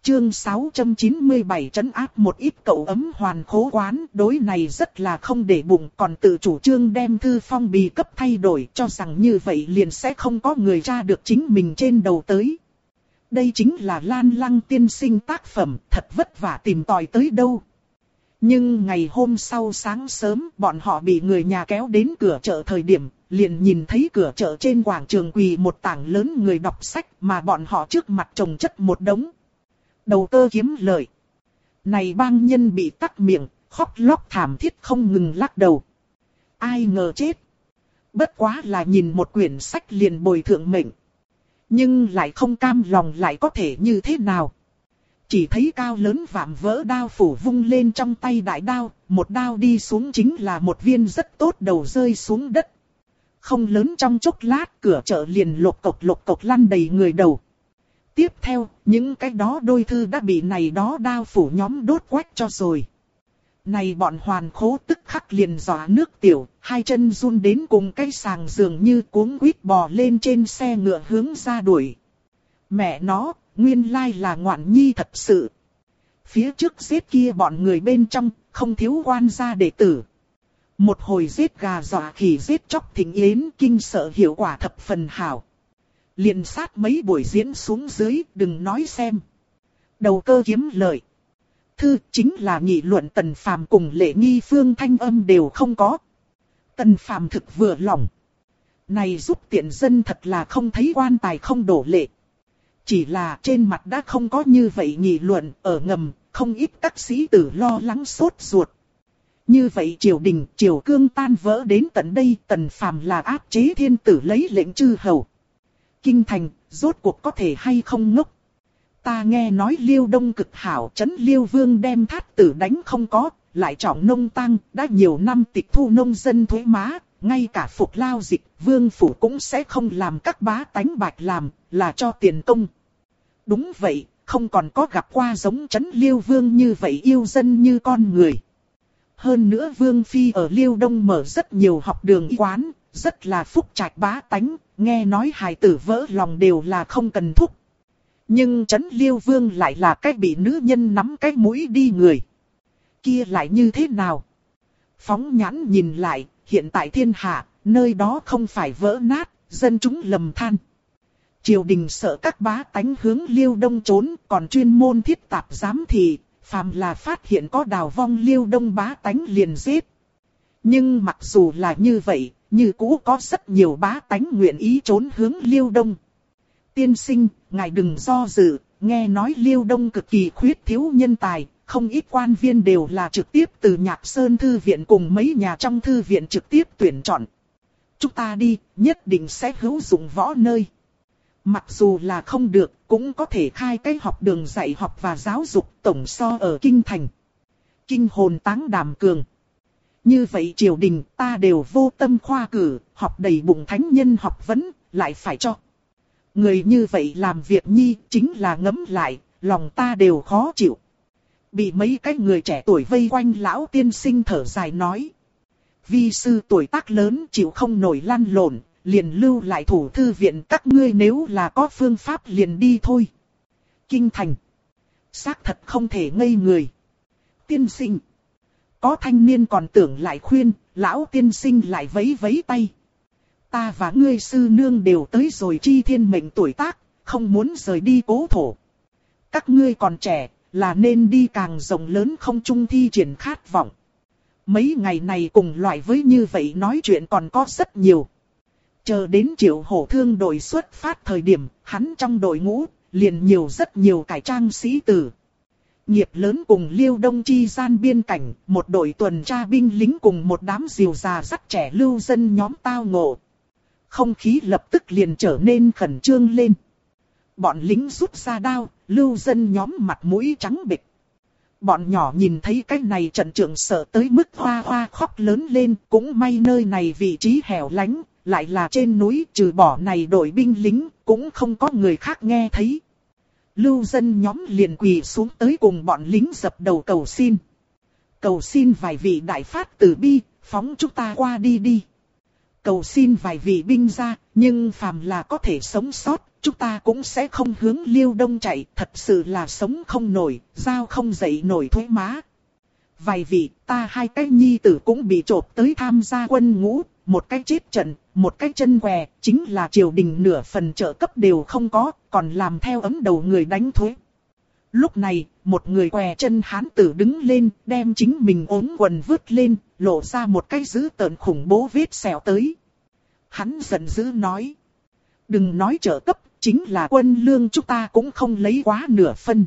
Chương 697 trấn áp một ít cậu ấm hoàn khố quán, đối này rất là không để bụng, còn tự chủ trương đem thư phong bì cấp thay đổi, cho rằng như vậy liền sẽ không có người tra được chính mình trên đầu tới. Đây chính là Lan Lăng tiên sinh tác phẩm, thật vất vả tìm tòi tới đâu. Nhưng ngày hôm sau sáng sớm, bọn họ bị người nhà kéo đến cửa chợ thời điểm, liền nhìn thấy cửa chợ trên quảng trường quỳ một tảng lớn người đọc sách, mà bọn họ trước mặt chồng chất một đống. Đầu cơ kiếm lợi. Này bang nhân bị tắc miệng, khóc lóc thảm thiết không ngừng lắc đầu. Ai ngờ chết. Bất quá là nhìn một quyển sách liền bồi thượng mệnh. Nhưng lại không cam lòng lại có thể như thế nào. Chỉ thấy cao lớn vạm vỡ đao phủ vung lên trong tay đại đao, một đao đi xuống chính là một viên rất tốt đầu rơi xuống đất. Không lớn trong chốc lát cửa chợ liền lộc cộc lăn đầy người đầu. Tiếp theo, những cái đó đôi thư đã bị này đó đao phủ nhóm đốt quách cho rồi. Này bọn hoàn khố tức khắc liền dọa nước tiểu, hai chân run đến cùng cái sàng dường như cuống quýt bò lên trên xe ngựa hướng ra đuổi. Mẹ nó, nguyên lai là ngoạn nhi thật sự. Phía trước giết kia bọn người bên trong, không thiếu quan gia đệ tử. Một hồi giết gà dọa khỉ giết chóc thỉnh yến kinh sợ hiệu quả thập phần hảo. Liền sát mấy buổi diễn xuống dưới, đừng nói xem. Đầu cơ kiếm lợi. Thư chính là nghị luận Tần Phàm cùng Lệ Nghi Phương thanh âm đều không có. Tần Phàm thực vừa lòng. Này giúp tiện dân thật là không thấy quan tài không đổ lệ. Chỉ là trên mặt đã không có như vậy nghị luận, ở ngầm, không ít các sĩ tử lo lắng sốt ruột. Như vậy triều đình, triều cương tan vỡ đến tận đây, Tần Phàm là áp chế thiên tử lấy lệnh chư hầu. Kinh thành, rốt cuộc có thể hay không ngốc. Ta nghe nói Liêu Đông cực hảo, trấn Liêu Vương đem thát tử đánh không có, lại trọng nông tăng, đã nhiều năm tịch thu nông dân thuế má, ngay cả phục lao dịch, vương phủ cũng sẽ không làm các bá tánh bạch làm, là cho tiền công. Đúng vậy, không còn có gặp qua giống trấn Liêu Vương như vậy yêu dân như con người. Hơn nữa Vương Phi ở Liêu Đông mở rất nhiều học đường y quán, rất là phúc trạch bá tánh, nghe nói hài tử vỡ lòng đều là không cần thúc. Nhưng trấn Liêu Vương lại là cái bị nữ nhân nắm cái mũi đi người. Kia lại như thế nào? Phóng nhãn nhìn lại, hiện tại thiên hạ, nơi đó không phải vỡ nát, dân chúng lầm than. Triều đình sợ các bá tánh hướng Liêu Đông trốn, còn chuyên môn thiết tạp giám thị, phàm là phát hiện có đào vong Liêu Đông bá tánh liền giết. Nhưng mặc dù là như vậy, như cũ có rất nhiều bá tánh nguyện ý trốn hướng Liêu Đông. Tiên sinh, ngài đừng do dự, nghe nói Liêu Đông cực kỳ khuyết thiếu nhân tài, không ít quan viên đều là trực tiếp từ Nhạc Sơn Thư viện cùng mấy nhà trong thư viện trực tiếp tuyển chọn. Chúng ta đi, nhất định sẽ hữu dụng võ nơi. Mặc dù là không được, cũng có thể khai cái học đường dạy học và giáo dục tổng so ở Kinh Thành. Kinh hồn táng Đàm Cường. Như vậy triều đình ta đều vô tâm khoa cử, học đầy bụng thánh nhân học vấn, lại phải cho. Người như vậy làm việc nhi chính là ngấm lại, lòng ta đều khó chịu. Bị mấy cái người trẻ tuổi vây quanh lão tiên sinh thở dài nói. Vi sư tuổi tác lớn chịu không nổi lăn lộn, liền lưu lại thủ thư viện các ngươi nếu là có phương pháp liền đi thôi. Kinh thành. Xác thật không thể ngây người. Tiên sinh. Có thanh niên còn tưởng lại khuyên, lão tiên sinh lại vẫy vẫy tay. Ta và ngươi sư nương đều tới rồi chi thiên mệnh tuổi tác, không muốn rời đi cố thổ. Các ngươi còn trẻ, là nên đi càng rộng lớn không trung thi triển khát vọng. Mấy ngày này cùng loại với như vậy nói chuyện còn có rất nhiều. Chờ đến Triệu Hổ Thương đội xuất phát thời điểm, hắn trong đội ngũ, liền nhiều rất nhiều cải trang sĩ tử. Nghiệp lớn cùng Liêu Đông chi gian biên cảnh, một đội tuần tra binh lính cùng một đám rìu già dắt trẻ lưu dân nhóm tao ngộ. Không khí lập tức liền trở nên khẩn trương lên. Bọn lính rút ra đao, lưu dân nhóm mặt mũi trắng bệch. Bọn nhỏ nhìn thấy cái này trận trưởng sợ tới mức hoa hoa khóc lớn lên, cũng may nơi này vị trí hẻo lánh, lại là trên núi, trừ bỏ này đội binh lính, cũng không có người khác nghe thấy. Lưu dân nhóm liền quỳ xuống tới cùng bọn lính dập đầu cầu xin. Cầu xin vài vị đại phát từ bi, phóng chúng ta qua đi đi. Cầu xin vài vị binh ra, nhưng phàm là có thể sống sót, chúng ta cũng sẽ không hướng Liêu Đông chạy, thật sự là sống không nổi, giao không dậy nổi thuế má. Vài vị, ta hai cái nhi tử cũng bị trộp tới tham gia quân ngũ, một cái chết trận, một cái chân què, chính là triều đình nửa phần trợ cấp đều không có, còn làm theo ấm đầu người đánh thuế. Lúc này, một người què chân hán tử đứng lên, đem chính mình ốm quần vứt lên, lộ ra một cái dữ tợn khủng bố vết sẹo tới. Hắn giận dữ nói. Đừng nói trợ cấp, chính là quân lương chúng ta cũng không lấy quá nửa phân.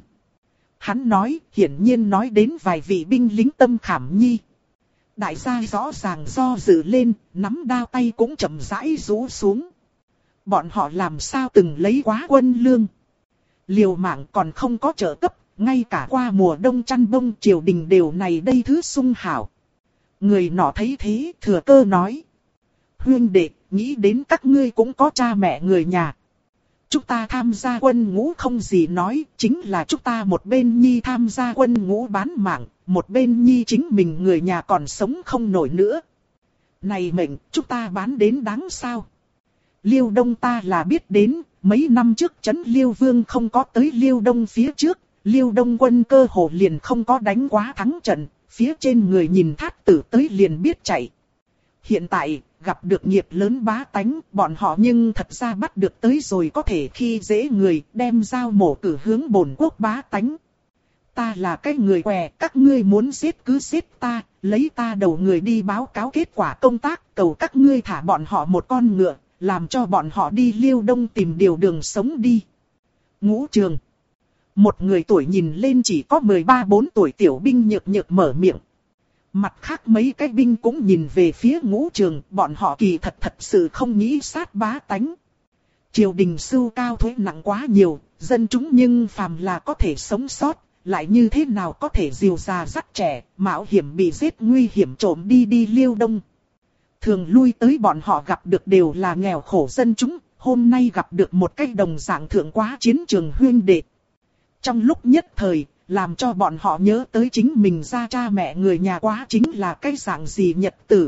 Hắn nói, hiển nhiên nói đến vài vị binh lính tâm khảm nhi. Đại gia rõ ràng do dự lên, nắm đao tay cũng chậm rãi rũ xuống. Bọn họ làm sao từng lấy quá quân lương. Liều mạng còn không có trợ cấp, ngay cả qua mùa đông chăn bông triều đình đều này đây thứ sung hảo. Người nọ thấy thế, thừa cơ nói. Huynh đệ, nghĩ đến các ngươi cũng có cha mẹ người nhà. Chúng ta tham gia quân ngũ không gì nói, chính là chúng ta một bên nhi tham gia quân ngũ bán mạng, một bên nhi chính mình người nhà còn sống không nổi nữa. Này mệnh, chúng ta bán đến đáng sao? Liêu Đông ta là biết đến, mấy năm trước trấn Liêu Vương không có tới Liêu Đông phía trước, Liêu Đông quân cơ hồ liền không có đánh quá thắng trận, phía trên người nhìn thát tử tới liền biết chạy. Hiện tại, gặp được nghiệp lớn bá tánh, bọn họ nhưng thật ra bắt được tới rồi có thể khi dễ người, đem dao mổ cử hướng bổn quốc bá tánh. Ta là cái người què, các ngươi muốn giết cứ giết ta, lấy ta đầu người đi báo cáo kết quả công tác, cầu các ngươi thả bọn họ một con ngựa, làm cho bọn họ đi Liêu Đông tìm điều đường sống đi. Ngũ Trường. Một người tuổi nhìn lên chỉ có 13-14 tuổi tiểu binh nhược nhược mở miệng. Mặt khác mấy cái binh cũng nhìn về phía Ngũ Trường, bọn họ kỳ thật sự không nghĩ sát bá tánh. Triều đình sưu cao thuế nặng quá nhiều, dân chúng nhưng phàm là có thể sống sót, lại như thế nào có thể dìu già dắt trẻ, mạo hiểm bị giết nguy hiểm trộm đi Liêu Đông. Thường lui tới bọn họ gặp được đều là nghèo khổ dân chúng, hôm nay gặp được một cái đồng dạng thượng quá chiến trường huynh đệ. Trong lúc nhất thời, làm cho bọn họ nhớ tới chính mình ra cha mẹ người nhà quá chính là cái dạng gì nhật tử.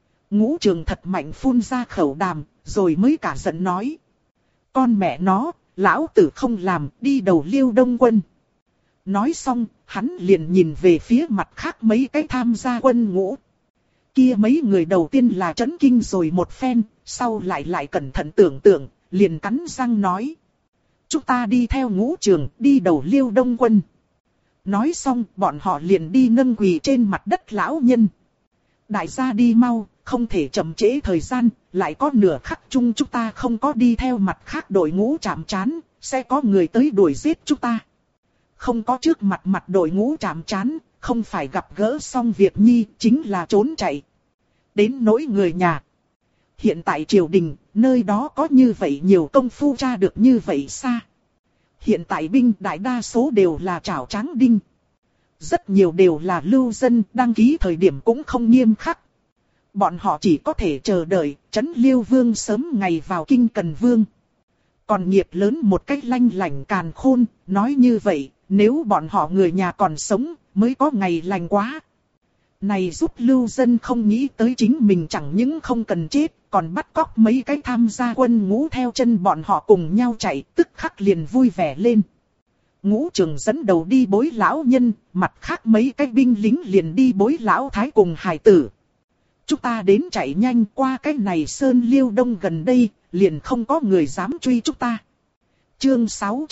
Ngũ Trường thật mạnh phun ra khẩu đàm, rồi mới cả giận nói. Con mẹ nó, lão tử không làm, đi đầu Liêu Đông quân. Nói xong, hắn liền nhìn về phía mặt khác mấy cái tham gia quân ngũ. Kia mấy người đầu tiên là chấn kinh rồi một phen, sau lại cẩn thận tưởng tượng, liền cắn răng nói. Chúng ta đi theo Ngũ Trường, đi đầu Liêu Đông quân. Nói xong, bọn họ liền đi nâng quỳ trên mặt đất lão nhân. Đại gia đi mau, không thể chậm trễ thời gian, lại có nửa khắc chung chúng ta không có đi theo mặt khác đội ngũ chạm trán, sẽ có người tới đuổi giết chúng ta. Không có trước mặt đội ngũ chạm trán, không phải gặp gỡ xong việc nhi, chính là trốn chạy. Đến nỗi người nhà. Hiện tại triều đình, nơi đó có như vậy nhiều công phu tra được như vậy xa. Hiện tại binh đại đa số đều là trảo tráng đinh. Rất nhiều đều là lưu dân, đăng ký thời điểm cũng không nghiêm khắc. Bọn họ chỉ có thể chờ đợi, trấn Liêu Vương sớm ngày vào kinh Cần Vương. Còn nghiệp lớn một cách lanh lảnh càn khôn, nói như vậy, nếu bọn họ người nhà còn sống, mới có ngày lành quá. Này giúp lưu dân không nghĩ tới chính mình chẳng những không cần chết, còn bắt cóc mấy cái tham gia quân ngũ theo chân bọn họ cùng nhau chạy, tức khắc liền vui vẻ lên. Ngũ Trường dẫn đầu đi bối lão nhân, mặt khác mấy cái binh lính liền đi bối lão thái cùng hài tử. Chúng ta đến chạy nhanh qua cái này sơn Liêu Đông gần đây, liền không có người dám truy chúng ta. Chương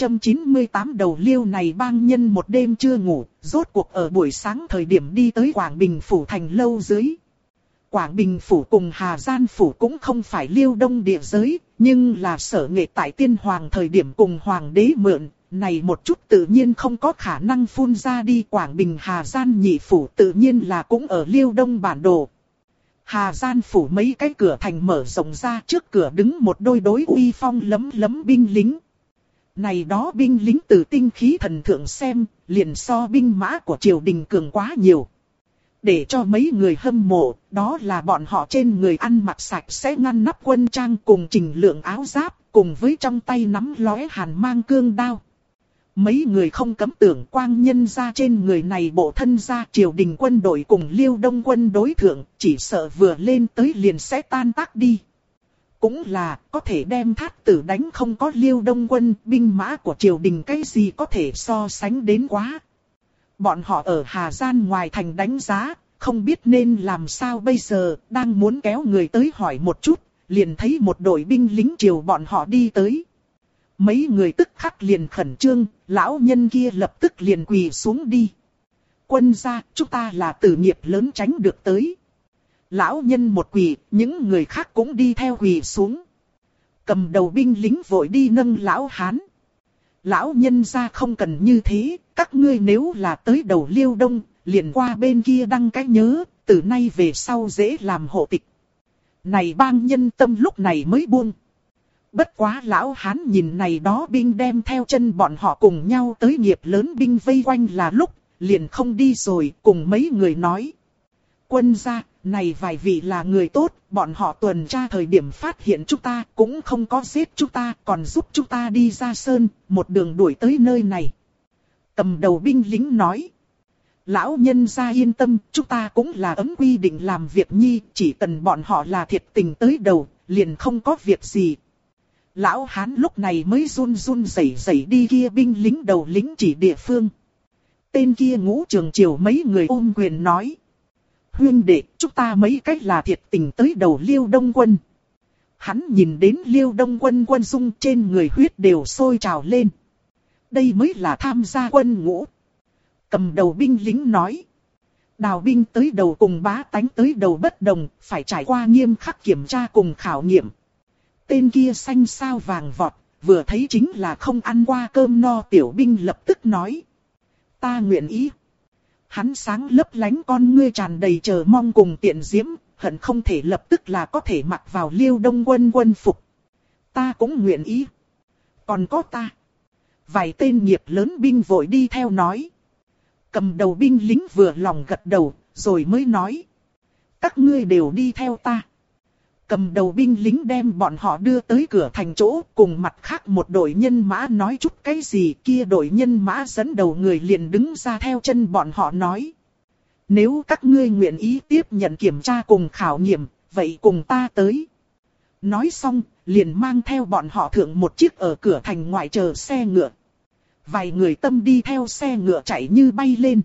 698 đầu Liêu này bang nhân một đêm chưa ngủ, rốt cuộc ở buổi sáng thời điểm đi tới Quảng Bình Phủ thành lâu dưới. Quảng Bình Phủ cùng Hà Giang Phủ cũng không phải Liêu Đông địa giới, nhưng là sở nghệ tại Tiên Hoàng thời điểm cùng Hoàng đế mượn, này một chút tự nhiên không có khả năng phun ra đi. Quảng Bình Hà Giang nhị phủ tự nhiên là cũng ở Liêu Đông bản đồ. Hà Giang Phủ mấy cái cửa thành mở rộng ra, trước cửa đứng một đôi đối uy phong lấm lấm binh lính. Này đó binh lính từ tinh khí thần thượng xem, liền so binh mã của triều đình cường quá nhiều. Để cho mấy người hâm mộ, đó là bọn họ trên người ăn mặc sạch sẽ ngăn nắp quân trang cùng trình lượng áo giáp, cùng với trong tay nắm lóe hàn mang cương đao. Mấy người không cấm tưởng quang nhân ra trên người này bộ thân ra triều đình quân đội cùng Liêu Đông quân đối thượng, chỉ sợ vừa lên tới liền sẽ tan tác đi. cũng là có thể đem Thát Tử đánh không có Liêu Đông quân, binh mã của triều đình cái gì có thể so sánh đến quá. Bọn họ ở Hà Gian ngoài thành đánh giá, không biết nên làm sao bây giờ, đang muốn kéo người tới hỏi một chút, liền thấy một đội binh lính triều bọn họ đi tới. Mấy người tức khắc liền khẩn trương, lão nhân kia lập tức liền quỳ xuống đi. Quân gia, chúng ta là tử nghiệp lớn tránh được tới. Lão nhân một quỳ, những người khác cũng đi theo quỳ xuống. Cầm đầu binh lính vội đi nâng lão hán. Lão nhân gia không cần như thế, các ngươi nếu là tới đầu Liêu Đông, liền qua bên kia đăng cái nhớ, từ nay về sau dễ làm hộ tịch. Này bang nhân tâm lúc này mới buông. Bất quá lão hán nhìn này đó binh đem theo chân bọn họ cùng nhau tới nghiệp lớn binh vây quanh là lúc, liền không đi rồi, cùng mấy người nói. Quân gia, này vài vị là người tốt, bọn họ tuần tra thời điểm phát hiện chúng ta, cũng không có giết chúng ta, còn giúp chúng ta đi ra sơn, một đường đuổi tới nơi này. Cầm đầu binh lính nói. Lão nhân gia yên tâm, chúng ta cũng là ấm quy định làm việc nhi, chỉ cần bọn họ là thiệt tình tới đầu, liền không có việc gì. Lão hán lúc này mới run run rẩy rẩy đi kia binh lính đầu lính chỉ địa phương. Tên kia Ngũ Trường Triều mấy người ôm quyền nói. Huynh đệ, chúng ta mấy cách là thiệt tình tới đầu Liêu Đông quân. Hắn nhìn đến Liêu Đông quân quân dung trên người huyết đều sôi trào lên. Đây mới là tham gia quân ngũ. Cầm đầu binh lính nói. Đào binh tới đầu cùng bá tánh tới đầu bất đồng, phải trải qua nghiêm khắc kiểm tra cùng khảo nghiệm. Tên kia xanh sao vàng vọt, vừa thấy chính là không ăn qua cơm no tiểu binh lập tức nói. Ta nguyện ý. Hắn sáng lấp lánh con ngươi tràn đầy chờ mong cùng tiện diễm, hận không thể lập tức là có thể mặc vào Liêu Đông quân quân phục. Ta cũng nguyện ý. Còn có ta. Vài tên nghiệp lớn binh vội đi theo nói. Cầm đầu binh lính vừa lòng gật đầu, rồi mới nói. Các ngươi đều đi theo ta. Cầm đầu binh lính đem bọn họ đưa tới cửa thành chỗ, cùng mặt khác một đội nhân mã nói chút cái gì, kia đội nhân mã dẫn đầu người liền đứng ra theo chân bọn họ nói. Nếu các ngươi nguyện ý tiếp nhận kiểm tra cùng khảo nghiệm, vậy cùng ta tới. Nói xong, liền mang theo bọn họ thượng một chiếc ở cửa thành ngoại chờ xe ngựa. Vài người tâm đi theo xe ngựa chạy như bay lên.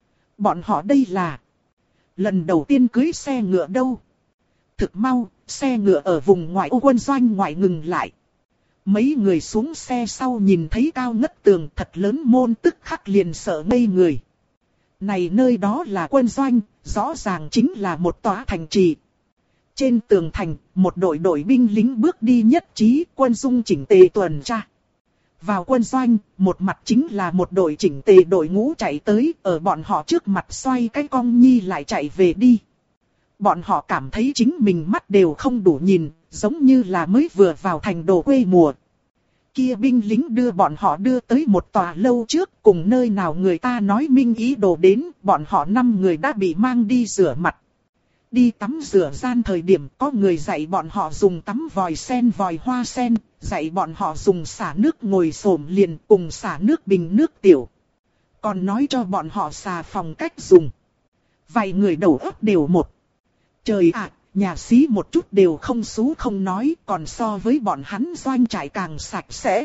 Bọn họ đây là lần đầu tiên cưới xe ngựa đâu. Thực mau, xe ngựa ở vùng ngoại ô quân doanh ngoại ngừng lại. Mấy người xuống xe sau nhìn thấy cao ngất tường thật lớn môn tức khắc liền sợ ngây người. Này nơi đó là quân doanh, rõ ràng chính là một tòa thành trì. Trên tường thành, một đội binh lính bước đi nhất trí, quân dung chỉnh tề tuần tra. Vào quân doanh, một mặt chính là một đội chỉnh tề đội ngũ chạy tới, ở bọn họ trước mặt xoay cái cong nhi lại chạy về đi. Bọn họ cảm thấy chính mình mắt đều không đủ nhìn, giống như là mới vừa vào thành đồ quê mùa. Kia binh lính đưa bọn họ đưa tới một tòa lâu trước, cùng nơi nào người ta nói minh ý đồ đến, bọn họ 5 người đã bị mang đi rửa mặt. Đi tắm rửa gian thời điểm có người dạy bọn họ dùng tắm vòi sen vòi hoa sen, dạy bọn họ dùng xả nước ngồi xổm liền cùng xả nước bình nước tiểu. Còn nói cho bọn họ xà phòng cách dùng. Vài người đầu óc đều một. Trời ạ, nhà xí một chút đều không xú không nói, còn so với bọn hắn doanh trại càng sạch sẽ.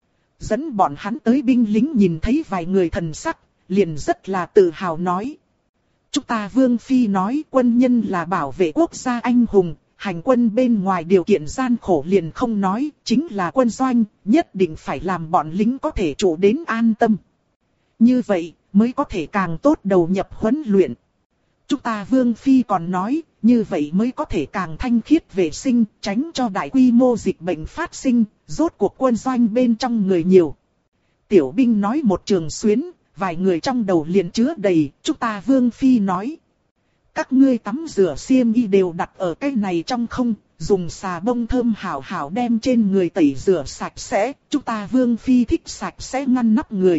Dẫn bọn hắn tới binh lính nhìn thấy vài người thần sắc, liền rất là tự hào nói. Chúng ta Vương Phi nói quân nhân là bảo vệ quốc gia anh hùng, hành quân bên ngoài điều kiện gian khổ liền không nói, chính là quân doanh, nhất định phải làm bọn lính có thể trụ đến an tâm. Như vậy, mới có thể càng tốt đầu nhập huấn luyện. Chúng ta Vương Phi còn nói, như vậy mới có thể càng thanh khiết vệ sinh, tránh cho đại quy mô dịch bệnh phát sinh, rốt cuộc quân doanh bên trong người nhiều. Tiểu binh nói một trường xuyến, vài người trong đầu liền chứa đầy, chúng ta Vương Phi nói. Các ngươi tắm rửa xiêm y đều đặt ở cái này trong không, dùng xà bông thơm hảo hảo đem trên người tẩy rửa sạch sẽ, chúng ta Vương Phi thích sạch sẽ ngăn nắp người.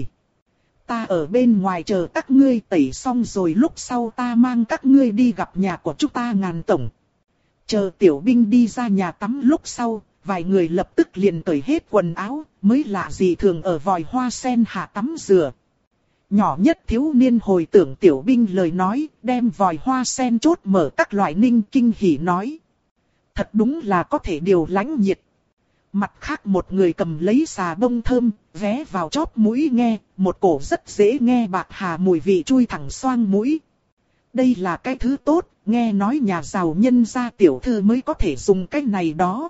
Ta ở bên ngoài chờ các ngươi tẩy xong rồi lúc sau ta mang các ngươi đi gặp nhà của chúng ta Ngàn tổng. Chờ tiểu binh đi ra nhà tắm lúc sau, vài người lập tức liền cởi hết quần áo, mới lạ gì thường ở vòi hoa sen hạ tắm rửa. Nhỏ nhất thiếu niên hồi tưởng tiểu binh lời nói, đem vòi hoa sen chốt mở các loại ninh kinh hỉ nói. Thật đúng là có thể điều lãnh nhiệt. Mặt khác một người cầm lấy xà bông thơm, vé vào chóp mũi nghe, một cổ rất dễ nghe bạc hà mùi vị chui thẳng xoang mũi. Đây là cái thứ tốt, nghe nói nhà giàu nhân gia tiểu thư mới có thể dùng cái này đó.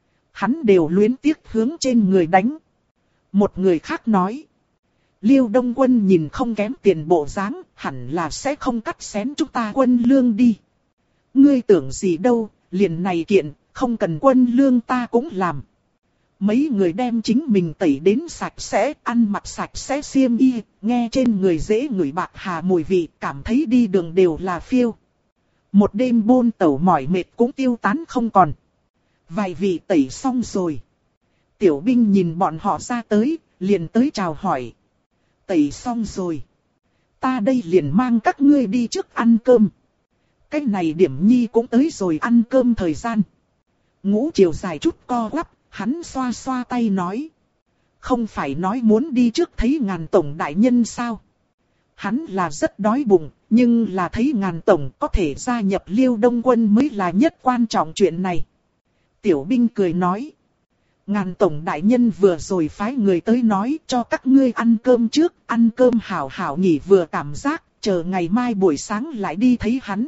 Hắn đều luyến tiếc hướng trên người đánh. Một người khác nói. Liêu Đông Quân nhìn không kém tiền bộ dáng, hẳn là sẽ không cắt xén chúng ta quân lương đi. Ngươi tưởng gì đâu, liền này kiện, không cần quân lương ta cũng làm. Mấy người đem chính mình tẩy đến sạch sẽ, ăn mặc sạch sẽ xiêm y, nghe trên người dễ ngửi bạc hà mùi vị, cảm thấy đi đường đều là phiêu. Một đêm bôn tẩu mỏi mệt cũng tiêu tán không còn. Vài vị tẩy xong rồi. Tiểu binh nhìn bọn họ ra tới, liền tới chào hỏi. Tẩy xong rồi. Ta đây liền mang các ngươi đi trước ăn cơm. Cái này Điểm Nhi cũng tới rồi ăn cơm thời gian. Ngũ chiều dài chút co quắp, hắn xoa xoa tay nói. Không phải nói muốn đi trước thấy Ngàn tổng đại nhân sao? Hắn là rất đói bụng, nhưng là thấy Ngàn tổng có thể gia nhập Liêu Đông Quân mới là nhất quan trọng chuyện này. Tiểu binh cười nói. Ngàn tổng đại nhân vừa rồi phái người tới nói cho các ngươi ăn cơm trước, ăn cơm hảo hảo nghỉ vừa cảm giác, chờ ngày mai buổi sáng lại đi thấy hắn.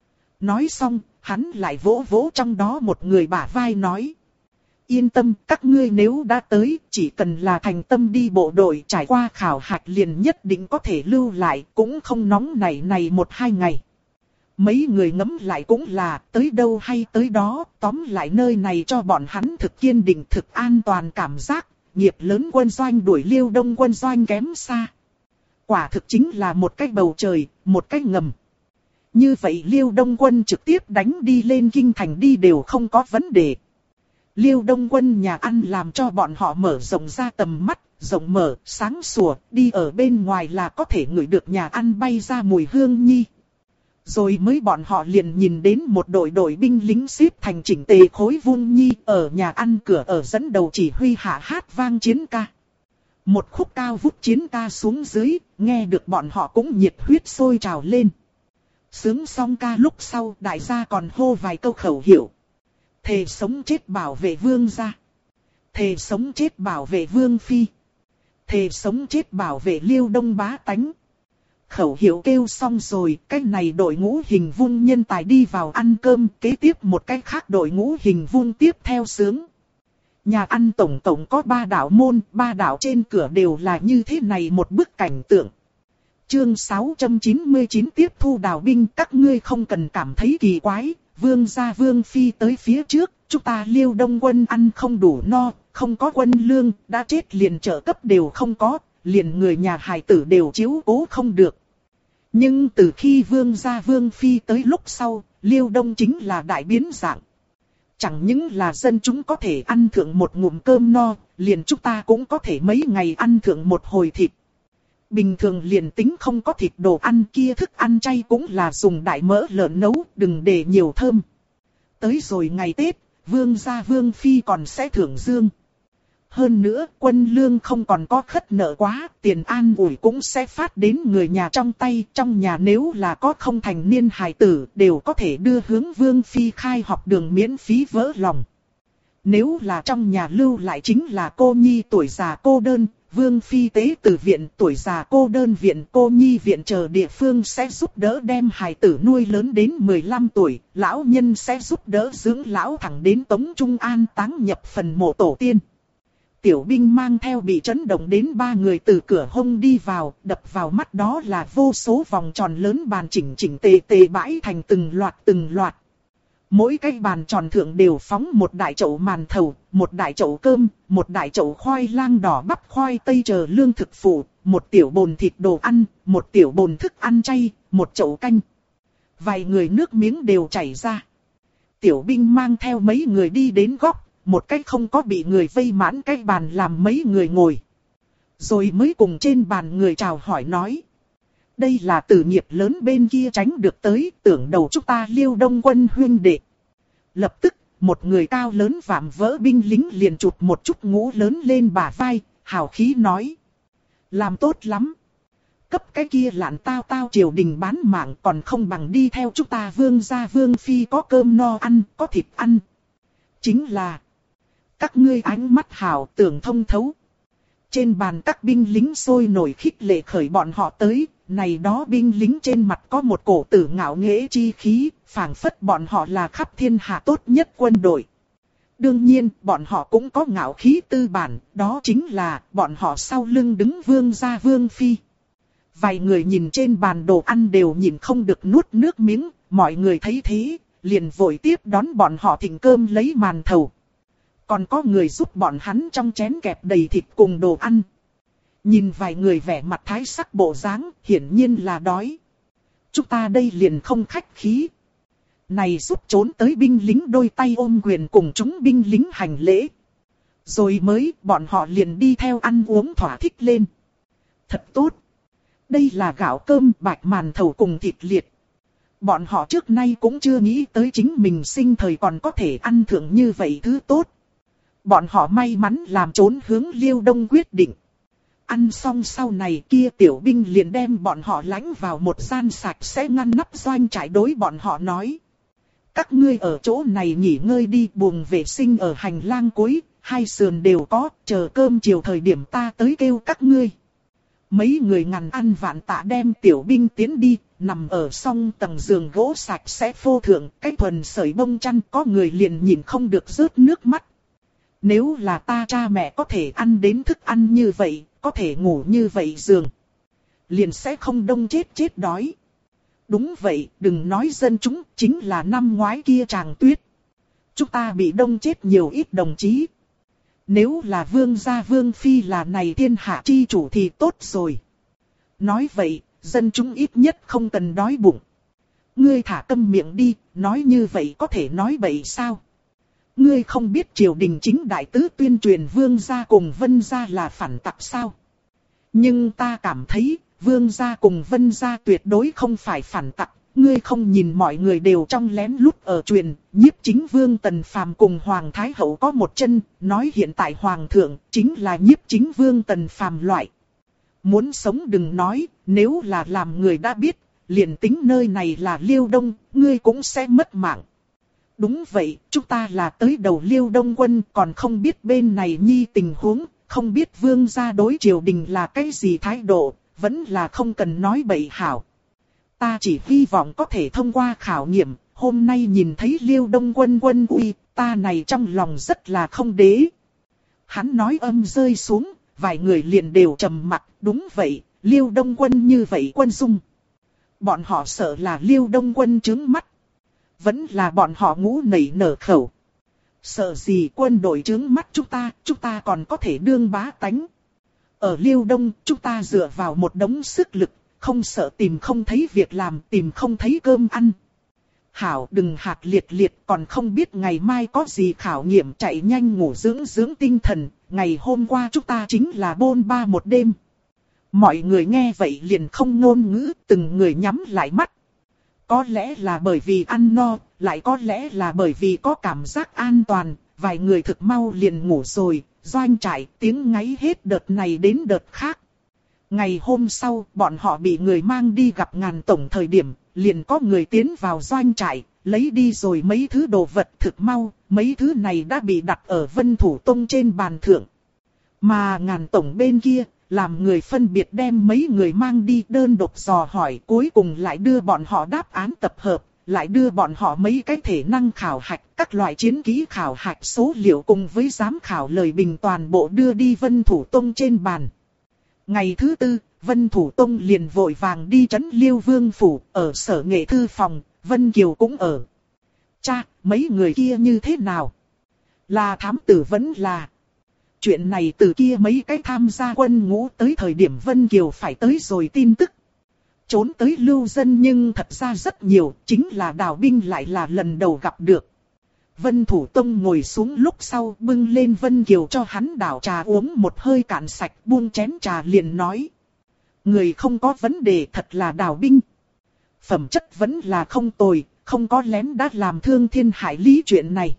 Nói xong, hắn lại vỗ vỗ trong đó một người bả vai nói. Yên tâm, các ngươi nếu đã tới, chỉ cần là thành tâm đi bộ đội trải qua khảo hạch liền nhất định có thể lưu lại, cũng không nóng này 1-2 ngày. Mấy người ngẫm lại cũng là, tới đâu hay tới đó, tóm lại nơi này cho bọn hắn thực kiên định thực an toàn cảm giác, nghiệp lớn quân doanh đuổi Liêu Đông quân doanh kém xa. Quả thực chính là một cái bầu trời, một cái ngầm. Như vậy Liêu Đông quân trực tiếp đánh đi lên kinh thành đi đều không có vấn đề. Liêu Đông quân nhà ăn làm cho bọn họ mở rộng ra tầm mắt, rộng mở, sáng sủa, đi ở bên ngoài là có thể ngửi được nhà ăn bay ra mùi hương nhi. Rồi mới bọn họ liền nhìn đến một đội binh lính xếp thành chỉnh tề khối vuông nhi ở nhà ăn cửa ở dẫn đầu chỉ huy hạ hát vang chiến ca. Một khúc cao vút chiến ca xuống dưới, nghe được bọn họ cũng nhiệt huyết sôi trào lên. Sướng xong ca lúc sau đại gia còn hô vài câu khẩu hiệu. Thề sống chết bảo vệ vương gia. Thề sống chết bảo vệ vương phi. Thề sống chết bảo vệ Liêu Đông bá tánh. Khẩu hiệu kêu xong rồi, cái này đội ngũ hình vuông nhân tài đi vào ăn cơm, kế tiếp một cái khác đội ngũ hình vuông tiếp theo sướng. Nhà ăn tổng tổng có 3 đạo môn, 3 đạo trên cửa đều là như thế này một bức cảnh tượng. Chương 699 tiếp thu đào binh, các ngươi không cần cảm thấy kỳ quái, vương gia vương phi tới phía trước, chúng ta Liêu Đông quân ăn không đủ no, không có quân lương, đã chết liền trợ cấp đều không có, liền người nhà hài tử đều chiếu cố không được. Nhưng từ khi vương gia vương phi tới lúc sau, Liêu Đông chính là đại biến dạng. Chẳng những là dân chúng có thể ăn thượng một ngụm cơm no, liền chúng ta cũng có thể mấy ngày ăn thượng một hồi thịt. Bình thường liền tính không có thịt đồ ăn kia thức ăn chay cũng là dùng đại mỡ lợn nấu, đừng để nhiều thơm. Tới rồi ngày Tết, vương gia vương phi còn sẽ thưởng dương. Hơn nữa, quân lương không còn có khất nợ quá, tiền an ủi cũng sẽ phát đến người nhà trong tay. Trong nhà nếu là có không thành niên hài tử, đều có thể đưa hướng vương phi khai học đường miễn phí vỡ lòng. Nếu là trong nhà lưu lại chính là cô nhi tuổi già cô đơn, vương phi tế từ viện tuổi già cô đơn viện cô nhi viện chờ địa phương sẽ giúp đỡ đem hài tử nuôi lớn đến 15 tuổi, lão nhân sẽ giúp đỡ dưỡng lão thẳng đến Tống Trung An táng nhập phần mộ tổ tiên. Tiểu binh mang theo bị chấn động đến 3 người từ cửa hông đi vào, đập vào mắt đó là vô số vòng tròn lớn bàn chỉnh chỉnh tề tề bãi thành từng loạt. Mỗi cái bàn tròn thượng đều phóng một đại chậu màn thầu, một đại chậu cơm, một đại chậu khoai lang đỏ bắp khoai tây chờ lương thực phụ, một tiểu bồn thịt đồ ăn, một tiểu bồn thức ăn chay, một chậu canh. Vài người nước miếng đều chảy ra. Tiểu binh mang theo mấy người đi đến góc, một cách không có bị người vây mãn cái bàn làm mấy người ngồi. Rồi mới cùng trên bàn người chào hỏi nói. Đây là tử nghiệp lớn bên kia tránh được tới, tưởng đầu chúng ta Liêu Đông quân huynh đệ. Lập tức, một người cao lớn vạm vỡ binh lính liền chụp một chút ngũ lớn lên bả vai, hào khí nói. Làm tốt lắm. Cấp cái kia lạn tao triều đình bán mạng còn không bằng đi theo chúng ta vương gia vương phi có cơm no ăn, có thịt ăn. Chính là, các ngươi ánh mắt hảo tưởng thông thấu. Trên bàn các binh lính sôi nổi khích lệ khởi bọn họ tới, này đó binh lính trên mặt có một cổ tử ngạo nghễ chi khí, phảng phất bọn họ là khắp thiên hạ tốt nhất quân đội. Đương nhiên, bọn họ cũng có ngạo khí tư bản, đó chính là bọn họ sau lưng đứng vương gia vương phi. Vài người nhìn trên bàn đồ ăn đều nhìn không được nuốt nước miếng, mọi người thấy thế, liền vội tiếp đón bọn họ thịnh cơm lấy màn thầu. Còn có người giúp bọn hắn trong chén kẹp đầy thịt cùng đồ ăn. Nhìn vài người vẻ mặt thái sắc bộ dáng, hiển nhiên là đói. Chúng ta đây liền không khách khí. Này giúp trốn tới binh lính đôi tay ôm quyền cùng chúng binh lính hành lễ. Rồi mới bọn họ liền đi theo ăn uống thỏa thích lên. Thật tốt. Đây là gạo cơm bạch màn thầu cùng thịt liệt. Bọn họ trước nay cũng chưa nghĩ tới chính mình sinh thời còn có thể ăn thượng như vậy thứ tốt. Bọn họ may mắn làm trốn hướng Liêu Đông quyết định. Ăn xong sau này kia tiểu binh liền đem bọn họ lãnh vào một gian sạch sẽ ngăn nắp doanh trại đối bọn họ nói. Các ngươi ở chỗ này nghỉ ngơi đi, buồng vệ sinh ở hành lang cuối, hai sườn đều có, chờ cơm chiều thời điểm ta tới kêu các ngươi. Mấy người ngàn ăn vạn tạ đem tiểu binh tiến đi, nằm ở song tầng giường gỗ sạch sẽ phô thượng, cái thuần sợi bông chăn, có người liền nhìn không được rớt nước mắt. Nếu là ta cha mẹ có thể ăn đến thức ăn như vậy, có thể ngủ như vậy giường, liền sẽ không đông chết đói. Đúng vậy, đừng nói dân chúng, chính là năm ngoái kia tràng tuyết. Chúng ta bị đông chết nhiều ít đồng chí. Nếu là vương gia vương phi là này thiên hạ chi chủ thì tốt rồi. Nói vậy, dân chúng ít nhất không cần đói bụng. Ngươi thả câm miệng đi, nói như vậy có thể nói bậy sao? Ngươi không biết triều đình chính đại tứ tuyên truyền vương gia cùng vân gia là phản tặc sao? Nhưng ta cảm thấy, vương gia cùng vân gia tuyệt đối không phải phản tặc. Ngươi không nhìn mọi người đều trong lén lút ở truyền, nhiếp chính vương Tần Phàm cùng Hoàng Thái Hậu có một chân, nói hiện tại Hoàng thượng chính là nhiếp chính vương Tần Phàm loại. Muốn sống đừng nói, nếu là làm người đã biết, liền tính nơi này là Liêu Đông, ngươi cũng sẽ mất mạng. Đúng vậy, chúng ta là tới đầu Liêu Đông quân, còn không biết bên này nhi tình huống, không biết vương gia đối triều đình là cái gì thái độ, vẫn là không cần nói bậy hảo. Ta chỉ hy vọng có thể thông qua khảo nghiệm, hôm nay nhìn thấy Liêu Đông quân quân uy, ta này trong lòng rất là không đế. Hắn nói âm rơi xuống, vài người liền đều trầm mặc, đúng vậy, Liêu Đông quân như vậy quân dung. Bọn họ sợ là Liêu Đông quân trướng mắt. Vẫn là bọn họ ngũ nảy nở khẩu. Sợ gì quân đội trướng mắt chúng ta còn có thể đương bá tánh. Ở Liêu Đông, chúng ta dựa vào một đống sức lực, không sợ tìm không thấy việc làm, tìm không thấy cơm ăn. Hảo đừng hạt liệt còn không biết ngày mai có gì khảo nghiệm, chạy nhanh ngủ dưỡng tinh thần, ngày hôm qua chúng ta chính là bôn ba một đêm. Mọi người nghe vậy liền không ngôn ngữ, từng người nhắm lại mắt. Có lẽ là bởi vì ăn no, lại có lẽ là bởi vì có cảm giác an toàn, vài người thực mau liền ngủ rồi, doanh trại tiếng ngáy hết đợt này đến đợt khác. Ngày hôm sau, bọn họ bị người mang đi gặp Ngàn tổng thời điểm, liền có người tiến vào doanh trại, lấy đi rồi mấy thứ đồ vật thực mau, mấy thứ này đã bị đặt ở Vân Thủ Tông trên bàn thượng. Mà Ngàn tổng bên kia, làm người phân biệt đem mấy người mang đi đơn độc dò hỏi, cuối cùng lại đưa bọn họ đáp án tập hợp, lại đưa bọn họ mấy cái thể năng khảo hạch, các loại chiến kỹ khảo hạch số liệu cùng với giám khảo lời bình toàn bộ đưa đi Vân Thủ Tông trên bàn. Ngày thứ tư, Vân Thủ Tông liền vội vàng đi trấn Liêu Vương Phủ, ở sở nghệ thư phòng, Vân Kiều cũng ở. Cha, mấy người kia như thế nào? Là thám tử vẫn là... Chuyện này từ kia mấy cái tham gia quân ngũ tới thời điểm Vân Kiều phải tới rồi tin tức. Trốn tới lưu dân nhưng thật ra rất nhiều, chính là đào binh lại là lần đầu gặp được. Vân Thủ Tông ngồi xuống lúc sau bưng lên Vân Kiều cho hắn đảo trà uống một hơi cạn sạch, buông chén trà liền nói. Người không có vấn đề, thật là đào binh. Phẩm chất vẫn là không tồi, không có lén đã làm thương thiên hại lý chuyện này.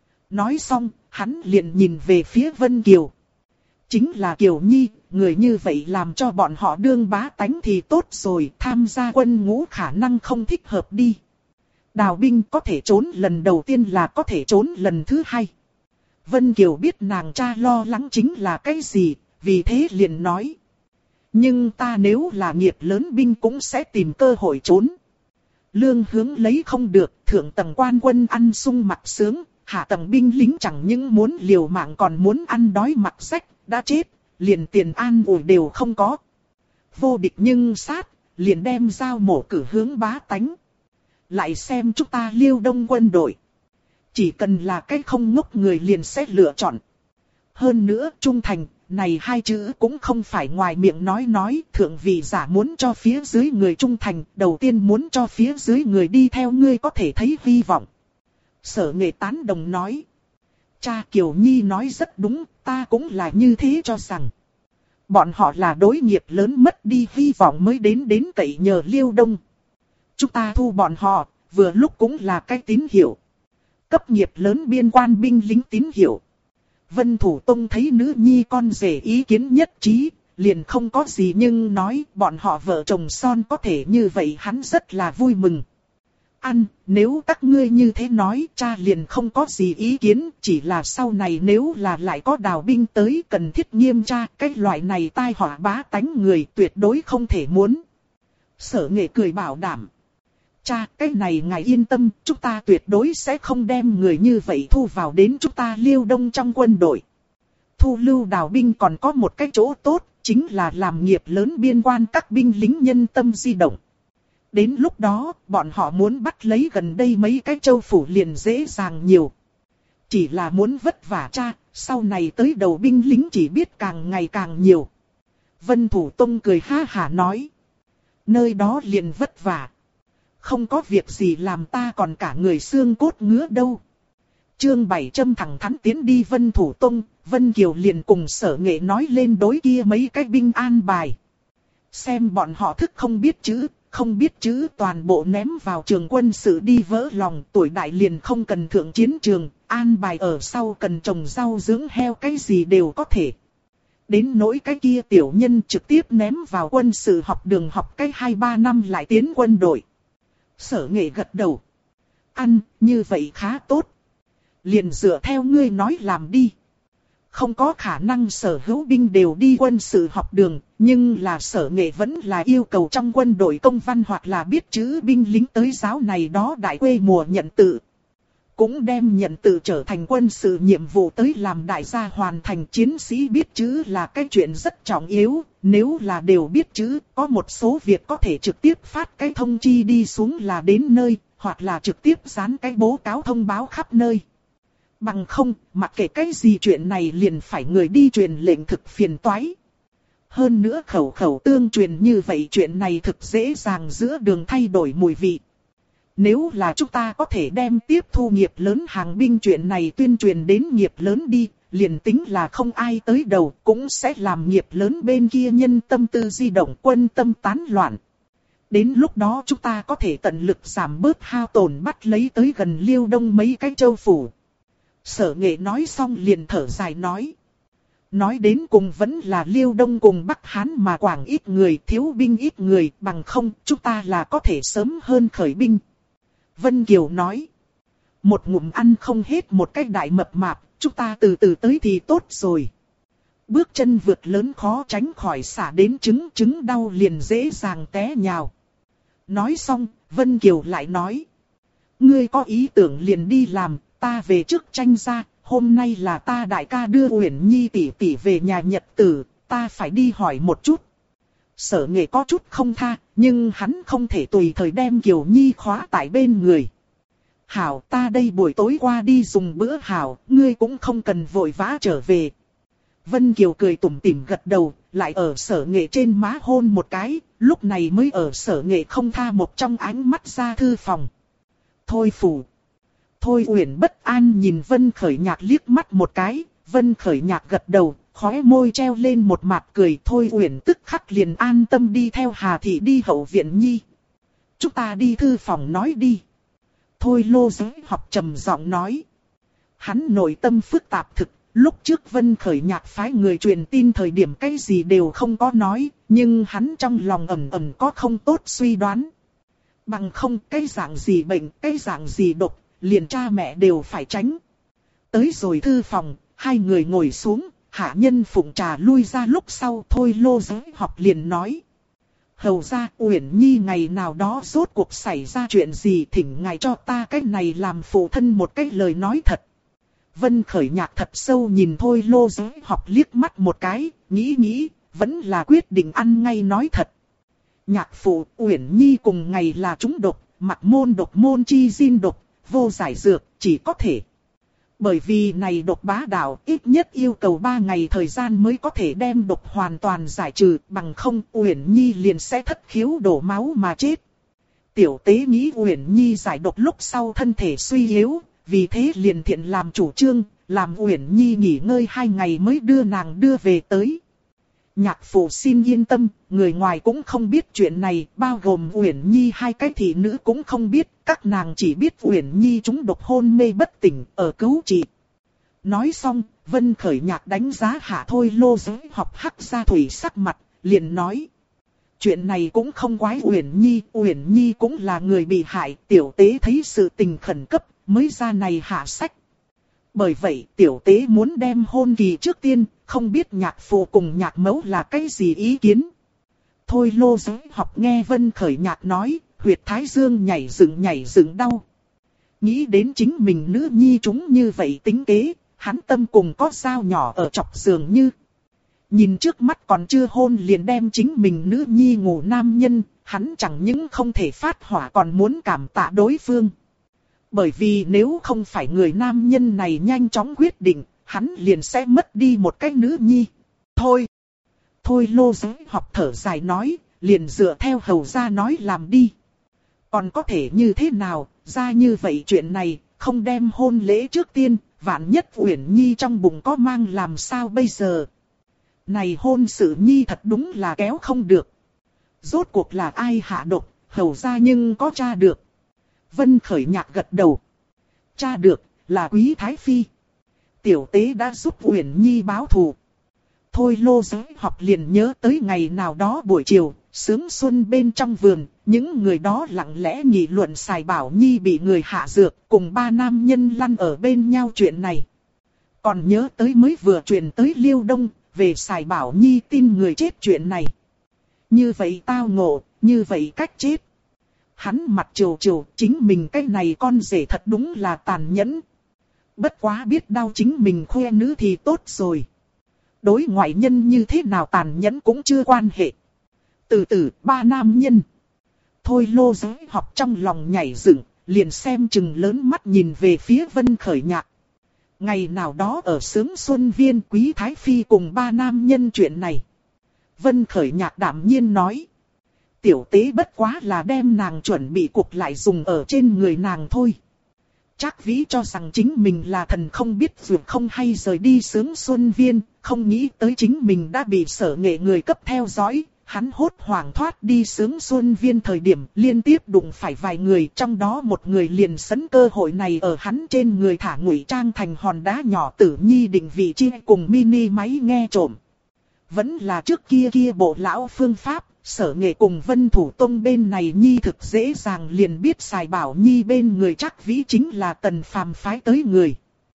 Nói xong, hắn liền nhìn về phía Vân Kiều. Chính là Kiều Nhi, người như vậy làm cho bọn họ đương bá tánh thì tốt rồi, tham gia quân ngũ khả năng không thích hợp đi. Đào binh có thể trốn lần đầu tiên là có thể trốn lần thứ hai. Vân Kiều biết nàng cha lo lắng chính là cái gì, vì thế liền nói. Nhưng ta nếu là nghiệp lớn binh cũng sẽ tìm cơ hội trốn. Lương hướng lấy không được, thượng tầng quan quân ăn sung mặc sướng, hạ tầng binh lính chẳng những muốn liều mạng còn muốn ăn đói mặc rách, đã chết, liền tiền an ủi đều không có. Vô địch nhưng sát, liền đem dao mổ cử hướng bá tánh. Lại xem chúng ta Liêu Đông quân đội. Chỉ cần là cái không ngốc người liền sẽ lựa chọn. Hơn nữa trung thành, này hai chữ cũng không phải ngoài miệng nói, thượng vị giả muốn cho phía dưới người trung thành, đầu tiên muốn cho phía dưới người đi theo ngươi có thể thấy hy vọng. Sở Nghệ tán đồng nói. Cha Kiều Nhi nói rất đúng, ta cũng là như thế cho rằng. Bọn họ là đối nghiệp lớn mất đi hy vọng mới đến cậy nhờ Liêu Đông. Chúng ta thu bọn họ, vừa lúc cũng là cái tín hiệu. Cấp nghiệp lớn biên quan binh lính tín hiệu. Vân Thủ Tông thấy nữ nhi con rể ý kiến nhất trí, liền không có gì nhưng nói bọn họ vợ chồng son có thể như vậy hắn rất là vui mừng. Nếu các ngươi như thế nói cha liền không có gì ý kiến, chỉ là sau này nếu là lại có đào binh tới cần thiết nghiêm tra, cái loại này tai họa bá tánh người tuyệt đối không thể muốn. Sở Nghệ cười bảo đảm. Cha, cái này ngài yên tâm, chúng ta tuyệt đối sẽ không đem người như vậy thu vào đến chúng ta Liêu Đông trong quân đội. Thu lưu đào binh còn có một cái chỗ tốt, chính là làm nghiệp lớn biên quan các binh lính nhân tâm di động. Đến lúc đó, bọn họ muốn bắt lấy gần đây mấy cái châu phủ liền dễ dàng nhiều. Chỉ là muốn vất vả cha, sau này tới đầu binh lính chỉ biết càng ngày càng nhiều. Vân Thủ Tông cười ha hả nói. Nơi đó liền vất vả. Không có việc gì làm ta còn cả người xương cốt ngứa đâu. Chương 700 thẳng thắn tiến đi Vân Thủ Tông, Vân Kiều liền cùng Sở Nghệ nói lên đối kia mấy cái binh an bài. Xem bọn họ thức không biết chữ toàn bộ ném vào trường quân sự đi vỡ lòng, tuổi đại liền không cần thượng chiến trường, an bài ở sau cần trồng rau dưỡng heo cái gì đều có thể. Đến nỗi cái kia tiểu nhân trực tiếp ném vào quân sự học đường học cái 2-3 năm lại tiến quân đội. Sở Nghệ gật đầu. Như vậy khá tốt. Liền dựa theo ngươi nói làm đi. Không có khả năng sở hữu binh đều đi quân sự học đường, nhưng là Sở Nghệ vẫn là yêu cầu trong quân đội công văn hoặc là biết chữ binh lính tới giáo này đó đại quê mùa nhận tự. Cũng đem nhận tự trở thành quân sự nhiệm vụ tới làm đại gia hoàn thành. Chiến sĩ biết chữ là cái chuyện rất trọng yếu, nếu là đều biết chữ, có một số việc có thể trực tiếp phát cái thông chi đi xuống là đến nơi, hoặc là trực tiếp dán cái bố cáo thông báo khắp nơi. Bằng không, mặc kệ cái gì chuyện này liền phải người đi truyền lệnh thực phiền toái. Hơn nữa khẩu khẩu tương truyền như vậy chuyện này thực dễ dàng giữa đường thay đổi mùi vị. Nếu là chúng ta có thể đem tiếp thu nghiệp lớn hàng binh chuyện này tuyên truyền đến nghiệp lớn đi, liền tính là không ai tới đầu cũng sẽ làm nghiệp lớn bên kia nhân tâm tư di động quân tâm tán loạn. Đến lúc đó chúng ta có thể tận lực giảm bớt hao tổn bắt lấy tới gần Liêu Đông mấy cái châu phủ. Sở Nghệ nói xong liền thở dài nói. Nói đến cùng vẫn là Liêu Đông cùng Bắc Hán mà Quảng ít người thiếu binh ít người, bằng không chúng ta là có thể sớm hơn khởi binh. Vân Kiều nói. Một ngụm ăn không hết một cái đại mập mạp, chúng ta từ từ tới thì tốt rồi. Bước chân vượt lớn khó tránh khỏi xả đến trứng đau liền dễ dàng té nhào. Nói xong, Vân Kiều lại nói. Ngươi có ý tưởng liền đi làm, ta về trước tranh ra, hôm nay là ta đại ca đưa Uyển Nhi tỷ tỷ về nhà nhật tử, ta phải đi hỏi một chút. Sở Nghệ có chút không tha, nhưng hắn không thể tùy thời đem Kiều Nhi khóa tại bên người. Hảo, ta đây buổi tối qua đi dùng bữa hảo, ngươi cũng không cần vội vã trở về. Vân Kiều cười tủm tỉm gật đầu, lại ở Sở Nghệ trên má hôn một cái, lúc này mới ở Sở Nghệ không tha một trong ánh mắt ra thư phòng. Thôi phủ. Thôi Uyển bất an nhìn Vân Khởi Nhạc liếc mắt một cái, Vân Khởi Nhạc gật đầu, khóe môi treo lên một mặt cười. Thôi Uyển tức khắc liền an tâm đi theo Hà Thị đi hậu viện nhi. Chúng ta đi thư phòng nói đi. Thôi Lô Giới học trầm giọng nói. Hắn nội tâm phức tạp thực, lúc trước Vân Khởi Nhạc phái người truyền tin thời điểm cái gì đều không có nói, nhưng hắn trong lòng ẩn ẩn có không tốt suy đoán. Bằng không cái dạng gì bệnh, cái dạng gì độc, liền cha mẹ đều phải tránh. Tới rồi thư phòng, hai người ngồi xuống, hạ nhân phụng trà lui ra lúc sau Thôi Lô Giới Học liền nói. Hầu ra Uyển Nhi ngày nào đó rốt cuộc xảy ra chuyện gì, thỉnh ngài cho ta cái này làm phụ thân một cái lời nói thật. Vân Khởi Nhạc thật sâu nhìn Thôi Lô Giới Học liếc mắt một cái, nghĩ, vẫn là quyết định ăn ngay nói thật. Nhạc phụ Uyển Nhi cùng ngày là trúng độc, mặc môn độc môn chi diên độc, vô giải dược, chỉ có thể. Bởi vì này độc bá đạo, ít nhất yêu cầu 3 ngày thời gian mới có thể đem độc hoàn toàn giải trừ, bằng không Uyển Nhi liền sẽ thất khiếu đổ máu mà chết. Tiểu tế nghĩ Uyển Nhi giải độc lúc sau thân thể suy yếu, vì thế liền thiện làm chủ trương, làm Uyển Nhi nghỉ ngơi 2 ngày mới đưa nàng đưa về tới. Nhạc phụ xin yên tâm, người ngoài cũng không biết chuyện này, bao gồm Uyển Nhi hai cái thị nữ cũng không biết, các nàng chỉ biết Uyển Nhi trúng độc hôn mê bất tỉnh, ở cứu trị. Nói xong, Vân Khởi Nhạc đánh giá hạ Thôi Lô Giới Học hắc ra thủy sắc mặt, liền nói. Chuyện này cũng không quái Uyển Nhi cũng là người bị hại, tiểu tế thấy sự tình khẩn cấp, mới ra này hạ sách. Bởi vậy tiểu tế muốn đem hôn kỳ trước tiên, không biết nhạc phụ cùng nhạc mẫu là cái gì ý kiến. Thôi Lô Giới Học nghe Vân Khởi Nhạc nói, huyệt thái dương nhảy dựng đau. Nghĩ đến chính mình nữ nhi chúng như vậy tính kế, hắn tâm cùng có dao nhỏ ở chọc giường như. Nhìn trước mắt còn chưa hôn liền đem chính mình nữ nhi ngủ nam nhân, hắn chẳng những không thể phát hỏa còn muốn cảm tạ đối phương. Bởi vì nếu không phải người nam nhân này nhanh chóng quyết định, hắn liền sẽ mất đi một cái nữ nhi. Thôi Lô Giới Học thở dài nói, liền dựa theo hầu gia nói làm đi. Còn có thể như thế nào, ra như vậy chuyện này, không đem hôn lễ trước tiên, vạn nhất Uyển Nhi trong bụng có mang làm sao bây giờ. Này hôn sự Nhi thật đúng là kéo không được. Rốt cuộc là ai hạ độc, hầu gia nhưng có tra được. Vân Khởi Nhạc gật đầu. Tra được, là Quý Thái Phi. Tiểu tế đã giúp Uyển Nhi báo thù. Thôi Lô Giới Học liền nhớ tới ngày nào đó buổi chiều, sướng xuân bên trong vườn, những người đó lặng lẽ nghị luận Sài Bảo Nhi bị người hạ dược, cùng 3 nam nhân lăn ở bên nhau chuyện này. Còn nhớ tới mới vừa truyền tới Liêu Đông, về Sài Bảo Nhi tin người chết chuyện này. Như vậy tao ngộ, như vậy cách chết. Hắn mặt trều, chính mình cái này con rể thật đúng là tàn nhẫn. Bất quá biết đau chính mình khoe nữ thì tốt rồi. Đối ngoại nhân như thế nào tàn nhẫn cũng chưa quan hệ. Từ từ 3 nam nhân. Thôi Lô Giới Học trong lòng nhảy dựng, liền xem chừng lớn mắt nhìn về phía Vân Khởi Nhạc. Ngày nào đó ở Sướng Xuân Viên Quý Thái Phi cùng 3 nam nhân chuyện này. Vân Khởi Nhạc đạm nhiên nói. Tiểu tế bất quá là đem nàng chuẩn bị cục lại dùng ở trên người nàng thôi. Trác Vĩ cho rằng chính mình là thần không biết vượt không hay rời đi Sướng Xuân Viên, không nghĩ tới chính mình đã bị Sở Nghệ người cấp theo dõi. Hắn hốt hoảng thoát đi Sướng Xuân Viên thời điểm liên tiếp đụng phải vài người, trong đó một người liền sấn cơ hội này ở hắn trên người thả ngụy trang thành hòn đá nhỏ Tử Nhi định vị chi cùng mini máy nghe trộm. Vẫn là trước kia bộ lão phương pháp. Sở Nghệ cùng Vân Thủ Tông bên này Nhi thực dễ dàng liền biết Sài Bảo Nhi bên người Trác Vĩ chính là Tần Phàm phái tới người.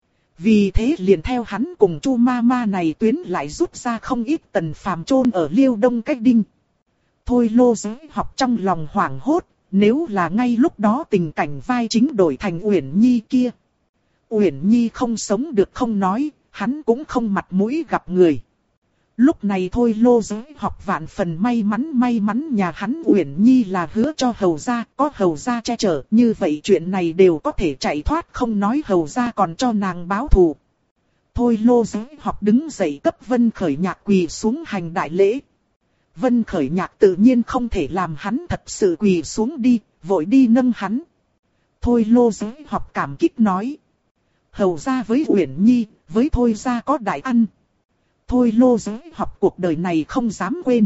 Vì thế liền theo hắn cùng Chu Ma Ma này tuyến lại rút ra không ít Tần Phàm chôn ở Liêu Đông cách đinh. Thôi Lô Giới Học trong lòng hoảng hốt, nếu là ngay lúc đó tình cảnh vai chính đổi thành Uyển Nhi kia. Uyển Nhi không sống được không nói, hắn cũng không mặt mũi gặp người. Lúc này Thôi Lô Giới Học vạn phần may mắn nhà hắn Uyển Nhi là hứa cho hầu gia, có hầu gia che chở, như vậy chuyện này đều có thể chạy thoát, không nói hầu gia còn cho nàng báo thù. Thôi Lô Giới Học đứng dậy cấp Vân Khởi Nhạc quỳ xuống hành đại lễ. Vân Khởi Nhạc tự nhiên không thể làm hắn thật sự quỳ xuống đi, vội đi nâng hắn. Thôi Lô Giới Học cảm kích nói. Hầu gia với Uyển Nhi, với Thôi gia có đại ăn. Thôi Lô Giới Học cuộc đời này không dám quên.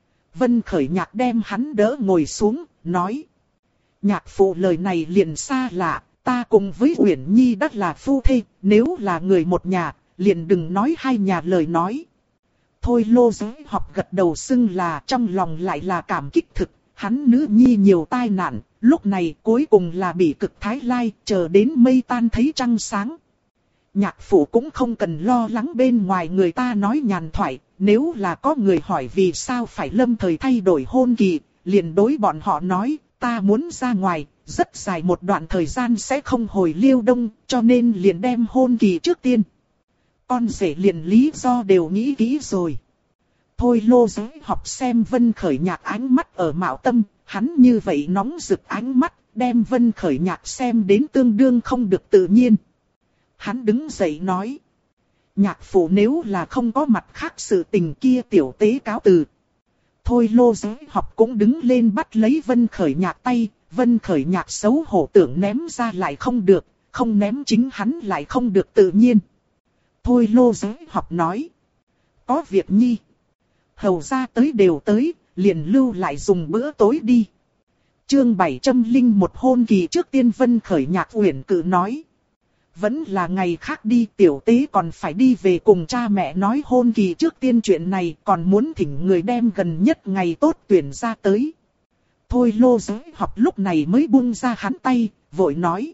Vân Khởi Nhạc đem hắn đỡ ngồi xuống, nói. Nhạc phụ lời này liền xa lạ, ta cùng với Uyển Nhi đã là phu thê, nếu là người một nhà, liền đừng nói hai nhà lời nói. Thôi Lô Giới Học gật đầu xưng là, trong lòng lại là cảm kích thực, hắn nữ nhi nhiều tai nạn, Lúc này cuối cùng là bị cực thái lai, chờ đến mây tan thấy trăng sáng. Nhạc phụ cũng không cần lo lắng bên ngoài người ta nói nhàn thoại, nếu là có người hỏi vì sao phải lâm thời thay đổi hôn kỳ, liền đối bọn họ nói, ta muốn ra ngoài, rất dài một đoạn thời gian sẽ không hồi Liêu Đông, cho nên liền đem hôn kỳ trước tiên. Con rể liền lý do đều nghĩ kỹ rồi. Thôi Lô Giới học xem Vân Khởi Nhạc ánh mắt ở Mạo Tâm, hắn như vậy nóng rực ánh mắt, đem Vân Khởi Nhạc xem đến tương đương không được tự nhiên. Hắn đứng dậy nói. Nhạc phụ nếu là không có mặt khác sự tình kia tiểu tế cáo từ. Thôi Lô Giới học cũng đứng lên bắt lấy Vân Khởi Nhạc tay, Vân Khởi Nhạc xấu hổ tưởng ném ra lại không được, không ném chính hắn lại không được tự nhiên. Thôi Lô Giới học nói. Có việc nhi. Hầu ra tới đều tới, liền lưu lại dùng bữa tối đi. Chương 701 hôn kỳ trước tiên Vân Khởi Nhạc uyển cự nói. Vẫn là ngày khác đi, tiểu tế còn phải đi về cùng cha mẹ nói hôn kỳ trước tiên chuyện này, còn muốn thỉnh người đem gần nhất ngày tốt tuyển ra tới. Thôi Lô Giới học lúc này mới buông ra hắn tay, vội nói.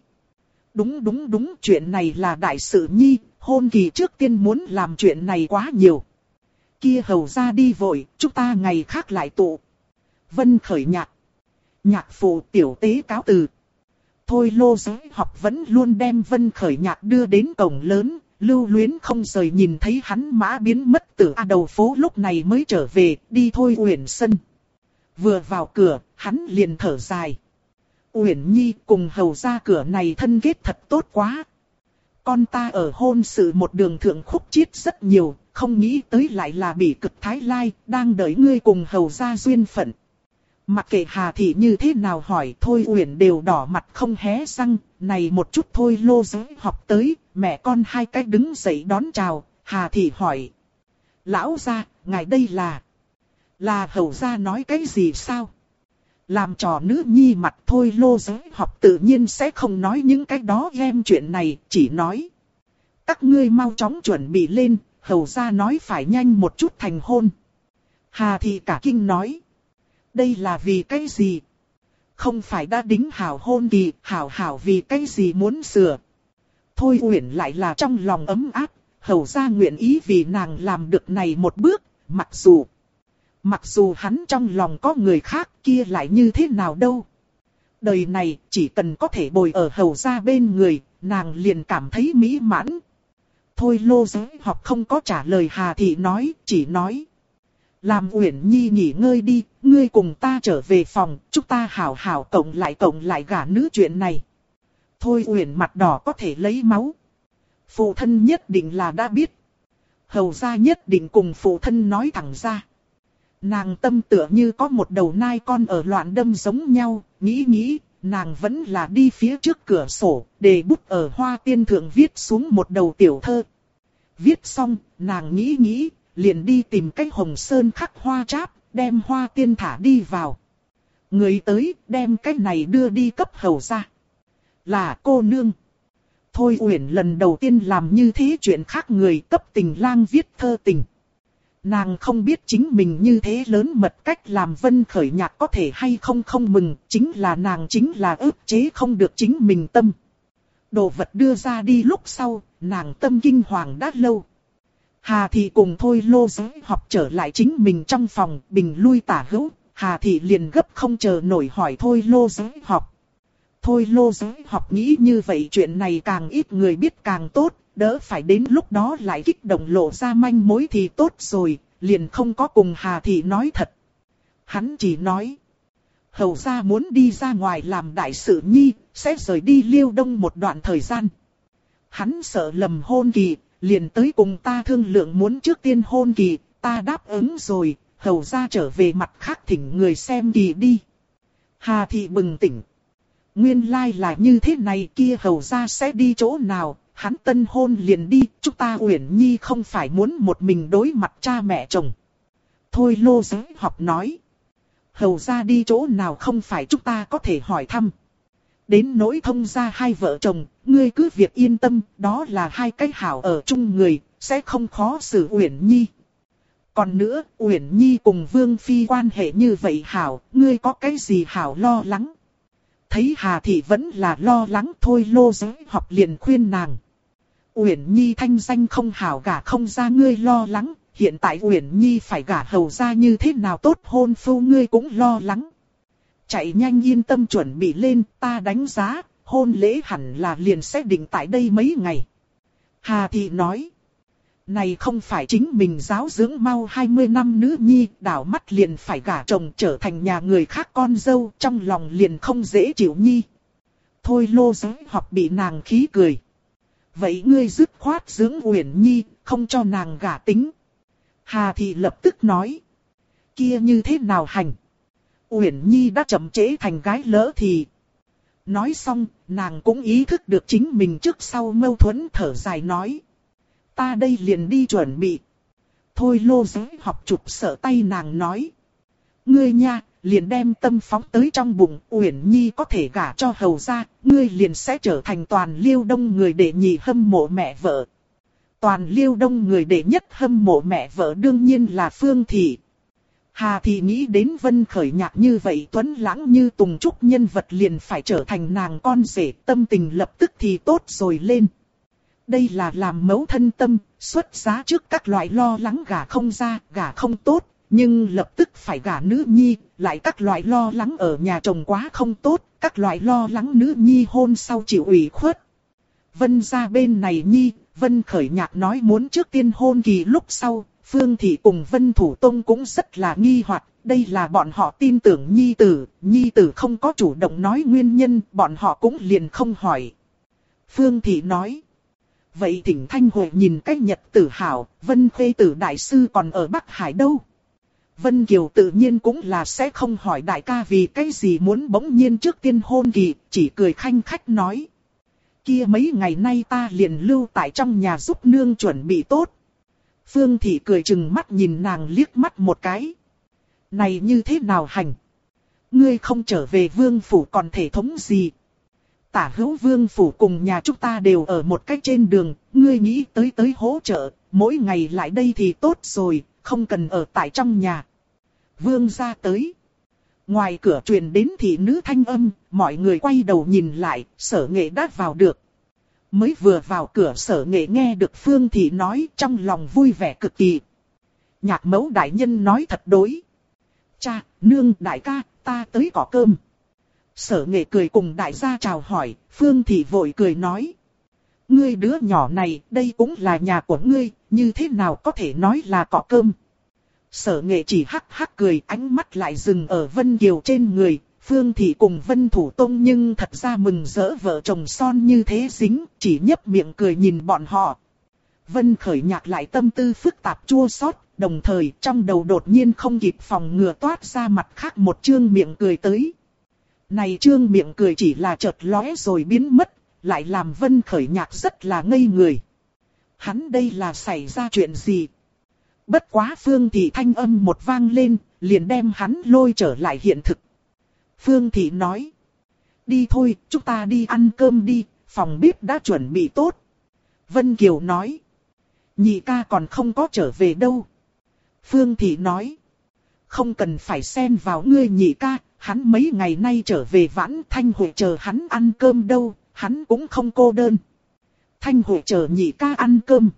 Đúng, chuyện này là đại sự nhi, hôn kỳ trước tiên muốn làm chuyện này quá nhiều. Kia hầu ra đi vội, chúng ta ngày khác lại tụ. Vân Khởi Nhạc. Nhạc phụ tiểu tế cáo từ. Thôi Lô Giới học vẫn luôn đem Vân Khởi Nhạc đưa đến cổng lớn, lưu luyến không rời nhìn thấy hắn mã biến mất từ đầu phố lúc này mới trở về, đi Thôi Uyển sân. Vừa vào cửa, hắn liền thở dài. Uyển Nhi cùng hầu ra cửa này thân kết thật tốt quá. Con ta ở hôn sự một đường thượng khúc chiết rất nhiều, không nghĩ tới lại là bị cực thái lai, đang đợi ngươi cùng hầu ra duyên phận. Mặc kệ Hà Thị như thế nào hỏi Thôi Uyển đều đỏ mặt không hé răng, này một chút Thôi Lô Giới học tới, mẹ con hai cái đứng dậy đón chào, Hà Thị hỏi. Lão gia, ngài đây là hầu gia nói cái gì sao? Làm trò nữ nhi mặt Thôi Lô Giới học tự nhiên sẽ không nói những cái đó em chuyện này, chỉ nói. Các ngươi mau chóng chuẩn bị lên, hầu gia nói phải nhanh một chút thành hôn. Hà Thị cả kinh nói. Đây là vì cái gì? Không phải đã đính hảo hôn kỳ, hảo vì cái gì muốn sửa. Thôi Uyển lại là trong lòng ấm áp, hầu gia nguyện ý vì nàng làm được này một bước, mặc dù hắn trong lòng có người khác kia lại như thế nào đâu. Đời này chỉ cần có thể bồi ở hầu gia bên người, nàng liền cảm thấy mỹ mãn. Thôi Lô Giới học không có trả lời Hà Thị nói, chỉ nói. Làm Uyển Nhi nghỉ ngơi đi, ngươi cùng ta trở về phòng, chúng ta hảo cộng lại gả nữ chuyện này. Thôi Uyển mặt đỏ có thể lấy máu. Phụ thân nhất định là đã biết. Hầu gia nhất định cùng phụ thân nói thẳng ra. Nàng tâm tựa như có một đầu nai con ở loạn đâm giống nhau, nghĩ, nàng vẫn là đi phía trước cửa sổ, để bút ở hoa tiên thượng viết xuống một đầu tiểu thơ. Viết xong, nàng nghĩ, liền đi tìm cách hồng sơn khắc hoa cháp, đem hoa tiên thả đi vào. Người tới, đem cái này đưa đi cấp hầu gia. Là cô nương. Thôi Uyển lần đầu tiên làm như thế chuyện khác người cấp tình lang viết thơ tình. Nàng không biết chính mình như thế lớn mật cách làm Vân Khởi Nhạc có thể hay không mừng, chính là ức chế không được chính mình tâm. Đồ vật đưa ra đi lúc sau, nàng tâm kinh hoàng đã lâu. Hà Thị cùng Thôi Lô Giới học trở lại chính mình trong phòng, bình lui tả hữu, Hà Thị liền gấp không chờ nổi hỏi Thôi Lô Giới học. Thôi Lô Giới học nghĩ như vậy chuyện này càng ít người biết càng tốt, đỡ phải đến lúc đó lại kích động lộ ra manh mối thì tốt rồi, liền không có cùng Hà Thị nói thật. Hắn chỉ nói, hầu gia muốn đi ra ngoài làm đại sự nhi, sẽ rời đi Liêu Đông một đoạn thời gian. Hắn sợ lầm hôn kỳ, liền tới cùng ta thương lượng muốn trước tiên hôn kỳ, ta đáp ứng rồi, hầu gia trở về mặt khác thỉnh người xem kỳ đi. Hà Thị bừng tỉnh. Nguyên lai là như thế này, kia hầu gia sẽ đi chỗ nào, hắn tân hôn liền đi, chúng ta Uyển Nhi không phải muốn một mình đối mặt cha mẹ chồng. Thôi Lô Giới học nói. Hầu gia đi chỗ nào không phải chúng ta có thể hỏi thăm. Đến nỗi thông gia hai vợ chồng, ngươi cứ việc yên tâm, đó là hai cái hảo ở chung người, sẽ không khó xử Uyển Nhi. Còn nữa, Uyển Nhi cùng Vương Phi quan hệ như vậy hảo, ngươi có cái gì hảo lo lắng. Thấy Hà Thị vẫn là lo lắng, Thôi Lô Giới Học liền khuyên nàng. Uyển Nhi thanh danh không hảo, gả không ra ngươi lo lắng, hiện tại Uyển Nhi phải gả hầu ra như thế nào tốt, hôn phu ngươi cũng lo lắng. Chạy nhanh yên tâm chuẩn bị lên, ta đánh giá, hôn lễ hẳn là liền sẽ định tại đây mấy ngày. Hà Thị nói. Này không phải chính mình giáo dưỡng mau 20 năm nữ nhi, đảo mắt liền phải gả chồng trở thành nhà người khác con dâu, trong lòng liền không dễ chịu nhi. Thôi Lô Giới Học bị nàng khí cười. Vậy ngươi dứt khoát dưỡng Uyển Nhi, không cho nàng gả tính. Hà Thị lập tức nói. Kia như thế nào hành? Uyển Nhi đã chậm trễ thành gái lỡ thì. Nói xong, nàng cũng ý thức được chính mình trước sau mâu thuẫn, thở dài nói. Ta đây liền đi chuẩn bị. Thôi Lô Giới Học chụp sợ tay nàng nói. Ngươi nha, liền đem tâm phóng tới trong bụng, Uyển Nhi có thể gả cho hầu ra, ngươi liền sẽ trở thành toàn Liêu Đông người đệ nhị hâm mộ mẹ vợ. Toàn Liêu Đông người đệ nhất hâm mộ mẹ vợ đương nhiên là Phương Thị. Hà Thị nghĩ đến Vân Khởi Nhạc như vậy tuấn lãng như Tùng Trúc nhân vật liền phải trở thành nàng con rể, tâm tình lập tức thì tốt rồi lên. Đây là làm mẫu thân tâm, xuất giá trước các loại lo lắng gả không ra, gả không tốt, nhưng lập tức phải gả nữ nhi, lại các loại lo lắng ở nhà chồng quá không tốt, các loại lo lắng nữ nhi hôn sau chịu ủy khuất. Vân gia bên này nhi, Vân Khởi Nhạc nói muốn trước tiên hôn kỳ lúc sau, Phương Thị cùng Vân Thủ Tông cũng rất là nghi hoặc, đây là bọn họ tin tưởng nhi tử không có chủ động nói nguyên nhân, bọn họ cũng liền không hỏi. Phương Thị nói. Vậy thỉnh Thanh Huệ nhìn cách nhật tử hảo, Vân Khuê tử đại sư còn ở Bắc Hải đâu? Vân Kiều tự nhiên cũng là sẽ không hỏi đại ca vì cái gì muốn bỗng nhiên trước tiên hôn kỳ, chỉ cười khanh khách nói. Kia mấy ngày nay ta liền lưu tại trong nhà giúp nương chuẩn bị tốt. Phương Thị cười chừng mắt nhìn nàng liếc mắt một cái. Này như thế nào hành? Ngươi không trở về vương phủ còn thể thống gì? Tả hữu vương phủ cùng nhà chúng ta đều ở một cách trên đường, ngươi nghĩ tới hỗ trợ, mỗi ngày lại đây thì tốt rồi, không cần ở tại trong nhà. Vương ra tới. Ngoài cửa truyền đến thị nữ thanh âm, mọi người quay đầu nhìn lại, Sở Nghệ đã vào được. Mới vừa vào cửa Sở Nghệ nghe được Phương Thị nói, trong lòng vui vẻ cực kỳ. Nhạc mẫu đại nhân nói thật đối. Cha, nương, đại ca, ta tới có cơm. Sở Nghệ cười cùng đại gia chào hỏi, Phương Thị vội cười nói. Ngươi đứa nhỏ này, đây cũng là nhà của ngươi, như thế nào có thể nói là có cơm. Sở Nghệ chỉ hắc hắc cười, ánh mắt lại dừng ở Vân Kiều trên người. Phương Thị cùng Vân Thủ Tông nhưng thật ra mừng rỡ vợ chồng son như thế dính, chỉ nhấp miệng cười nhìn bọn họ. Vân Khởi Nhạc lại tâm tư phức tạp chua xót, đồng thời trong đầu đột nhiên không kịp phòng ngừa toát ra mặt khác một trương miệng cười tới. Này trương miệng cười chỉ là chợt lóe rồi biến mất, lại làm Vân Khởi Nhạc rất là ngây người. Hắn đây là xảy ra chuyện gì? Bất quá Phương Thị thanh âm một vang lên, liền đem hắn lôi trở lại hiện thực. Phương Thị nói. Đi thôi, chúng ta đi ăn cơm đi, phòng bếp đã chuẩn bị tốt. Vân Kiều nói. Nhị ca còn không có trở về đâu. Phương Thị nói. Không cần phải xen vào ngươi nhị ca, hắn mấy ngày nay trở về vãn, Thanh Huệ chờ hắn ăn cơm đâu, hắn cũng không cô đơn. Thanh Huệ chờ nhị ca ăn cơm.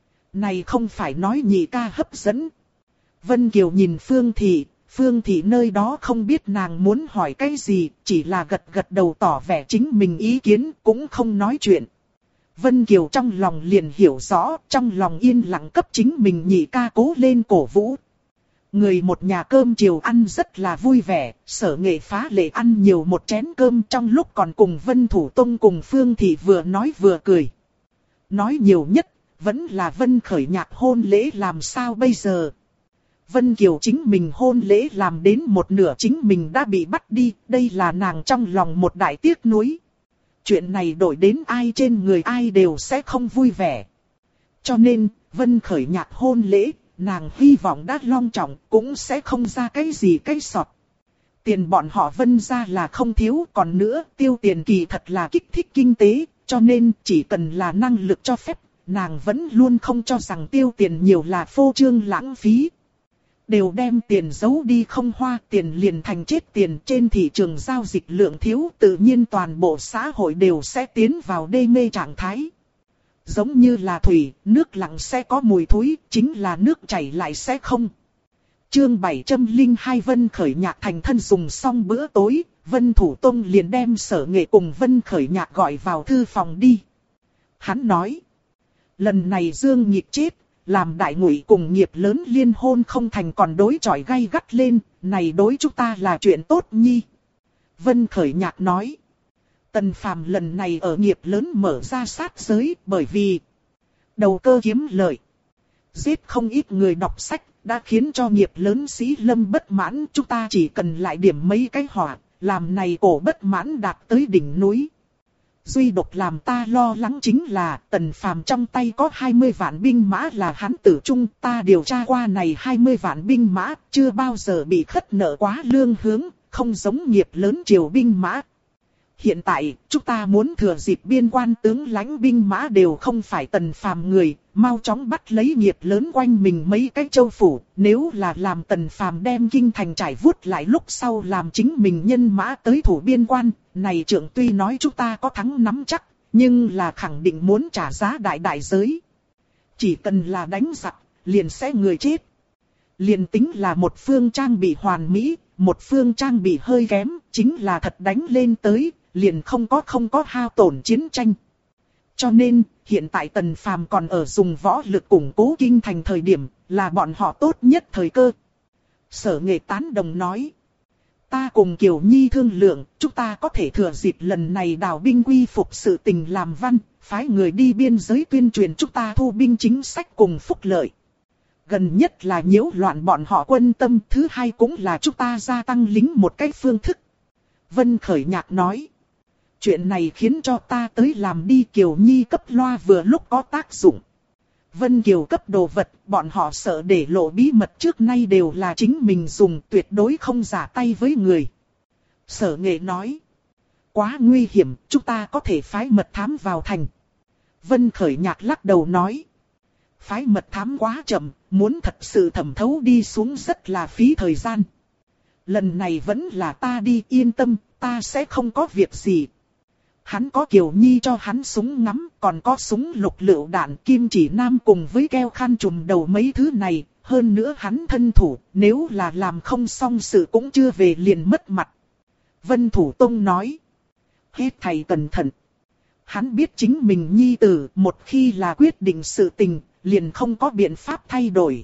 Này không phải nói nhị ca hấp dẫn. Vân Kiều nhìn Phương Thị, Phương Thị nơi đó không biết nàng muốn hỏi cái gì, chỉ là gật gật đầu tỏ vẻ chính mình ý kiến, cũng không nói chuyện. Vân Kiều trong lòng liền hiểu rõ, trong lòng yên lặng cấp chính mình nhị ca cố lên cổ vũ. Người một nhà cơm chiều ăn rất là vui vẻ, Sở Nghệ phá lệ ăn nhiều một chén cơm trong lúc còn cùng Vân Thủ Tông cùng Phương Thị vừa nói vừa cười. Nói nhiều nhất, vẫn là Vân Khởi Nhạc hôn lễ làm sao bây giờ. Vân Kiều chính mình hôn lễ làm đến một nửa chính mình đã bị bắt đi, đây là nàng trong lòng một đại tiếc nuối. Chuyện này đổi đến ai trên người ai đều sẽ không vui vẻ. Cho nên, Vân Khởi Nhạc hôn lễ, nàng hy vọng đã long trọng cũng sẽ không ra cái gì cái sọt. Tiền bọn họ Vân ra là không thiếu, còn nữa tiêu tiền kỳ thật là kích thích kinh tế, cho nên chỉ cần là năng lực cho phép, nàng vẫn luôn không cho rằng tiêu tiền nhiều là phô trương lãng phí. đều đem tiền giấu đi không hoa, tiền liền thành chết tiền. Trên thị trường giao dịch lượng thiếu, tự nhiên toàn bộ xã hội đều sẽ tiến vào đê mê trạng thái. Giống như là thủy, nước lặng sẽ có mùi thối, chính là nước chảy lại sẽ không. Chương 702 Vân Khởi Nhạc thành thân dùng xong bữa tối, Vân Thủ Tông liền đem Sở Nghệ cùng Vân Khởi Nhạc gọi vào thư phòng đi. Hắn nói, lần này Dương Nhịp chết, làm đại ngụy cùng nghiệp lớn liên hôn không thành còn đối chọi gay gắt lên, này đối chúng ta là chuyện tốt nhi. Vân Khởi Nhạc nói, Tần Phàm lần này ở nghiệp lớn mở ra sát giới bởi vì đầu cơ kiếm lợi, giết không ít người đọc sách, đã khiến cho nghiệp lớn sĩ lâm bất mãn. Chúng ta chỉ cần lại điểm mấy cái hỏa, làm này cổ bất mãn đạt tới đỉnh núi. Duy độc làm ta lo lắng chính là Tần Phàm trong tay có 20 vạn binh mã là hắn tử trung. Ta điều tra qua này 20 vạn binh mã chưa bao giờ bị khất nợ quá lương hướng, không giống nghiệp lớn triều binh mã. Hiện tại, chúng ta muốn thừa dịp biên quan tướng lãnh binh mã đều không phải Tần Phàm người, mau chóng bắt lấy nghiệp lớn quanh mình mấy cái châu phủ. Nếu là làm Tần Phàm đem kinh thành trải vuốt lại lúc sau làm chính mình nhân mã tới thủ biên quan, này trưởng tuy nói chúng ta có thắng nắm chắc, nhưng là khẳng định muốn trả giá đại đại giới. Chỉ cần là đánh giặc, liền sẽ người chết. Liền tính là một phương trang bị hoàn mỹ, một phương trang bị hơi kém, chính là thật đánh lên tới, liền không có hao tổn chiến tranh. Cho nên, hiện tại Tần Phàm còn ở dùng võ lực củng cố kinh thành thời điểm, là bọn họ tốt nhất thời cơ. Sở Nghệ tán đồng nói, ta cùng Kiều Nhi thương lượng, chúng ta có thể thừa dịp lần này đào binh quy phục sự tình làm văn, phái người đi biên giới tuyên truyền chúng ta thu binh chính sách cùng phúc lợi. Gần nhất là nhiễu loạn bọn họ quân tâm, thứ hai cũng là chúng ta gia tăng lính một cách phương thức. Vân Khởi Nhạc nói, chuyện này khiến cho ta tới làm đi. Kiều Nhi cấp loa vừa lúc có tác dụng. Vân Kiều cấp đồ vật, bọn họ sợ để lộ bí mật trước nay đều là chính mình dùng, tuyệt đối không giả tay với người. Sở Nghệ nói, quá nguy hiểm, chúng ta có thể phái mật thám vào thành. Vân Khởi Nhạc lắc đầu nói, phái mật thám quá chậm, muốn thật sự thẩm thấu đi xuống rất là phí thời gian. Lần này vẫn là ta đi, yên tâm, ta sẽ không có việc gì. Hắn có Kiều Nhi cho hắn súng ngắm, còn có súng lục lựu đạn, kim chỉ nam cùng với keo khăn trùm đầu mấy thứ này. Hơn nữa hắn thân thủ, nếu là làm không xong sự cũng chưa về liền mất mặt. Vân Thủ Tông nói, hết thầy cẩn thận. Hắn biết chính mình nhi tử, một khi là quyết định sự tình, liền không có biện pháp thay đổi.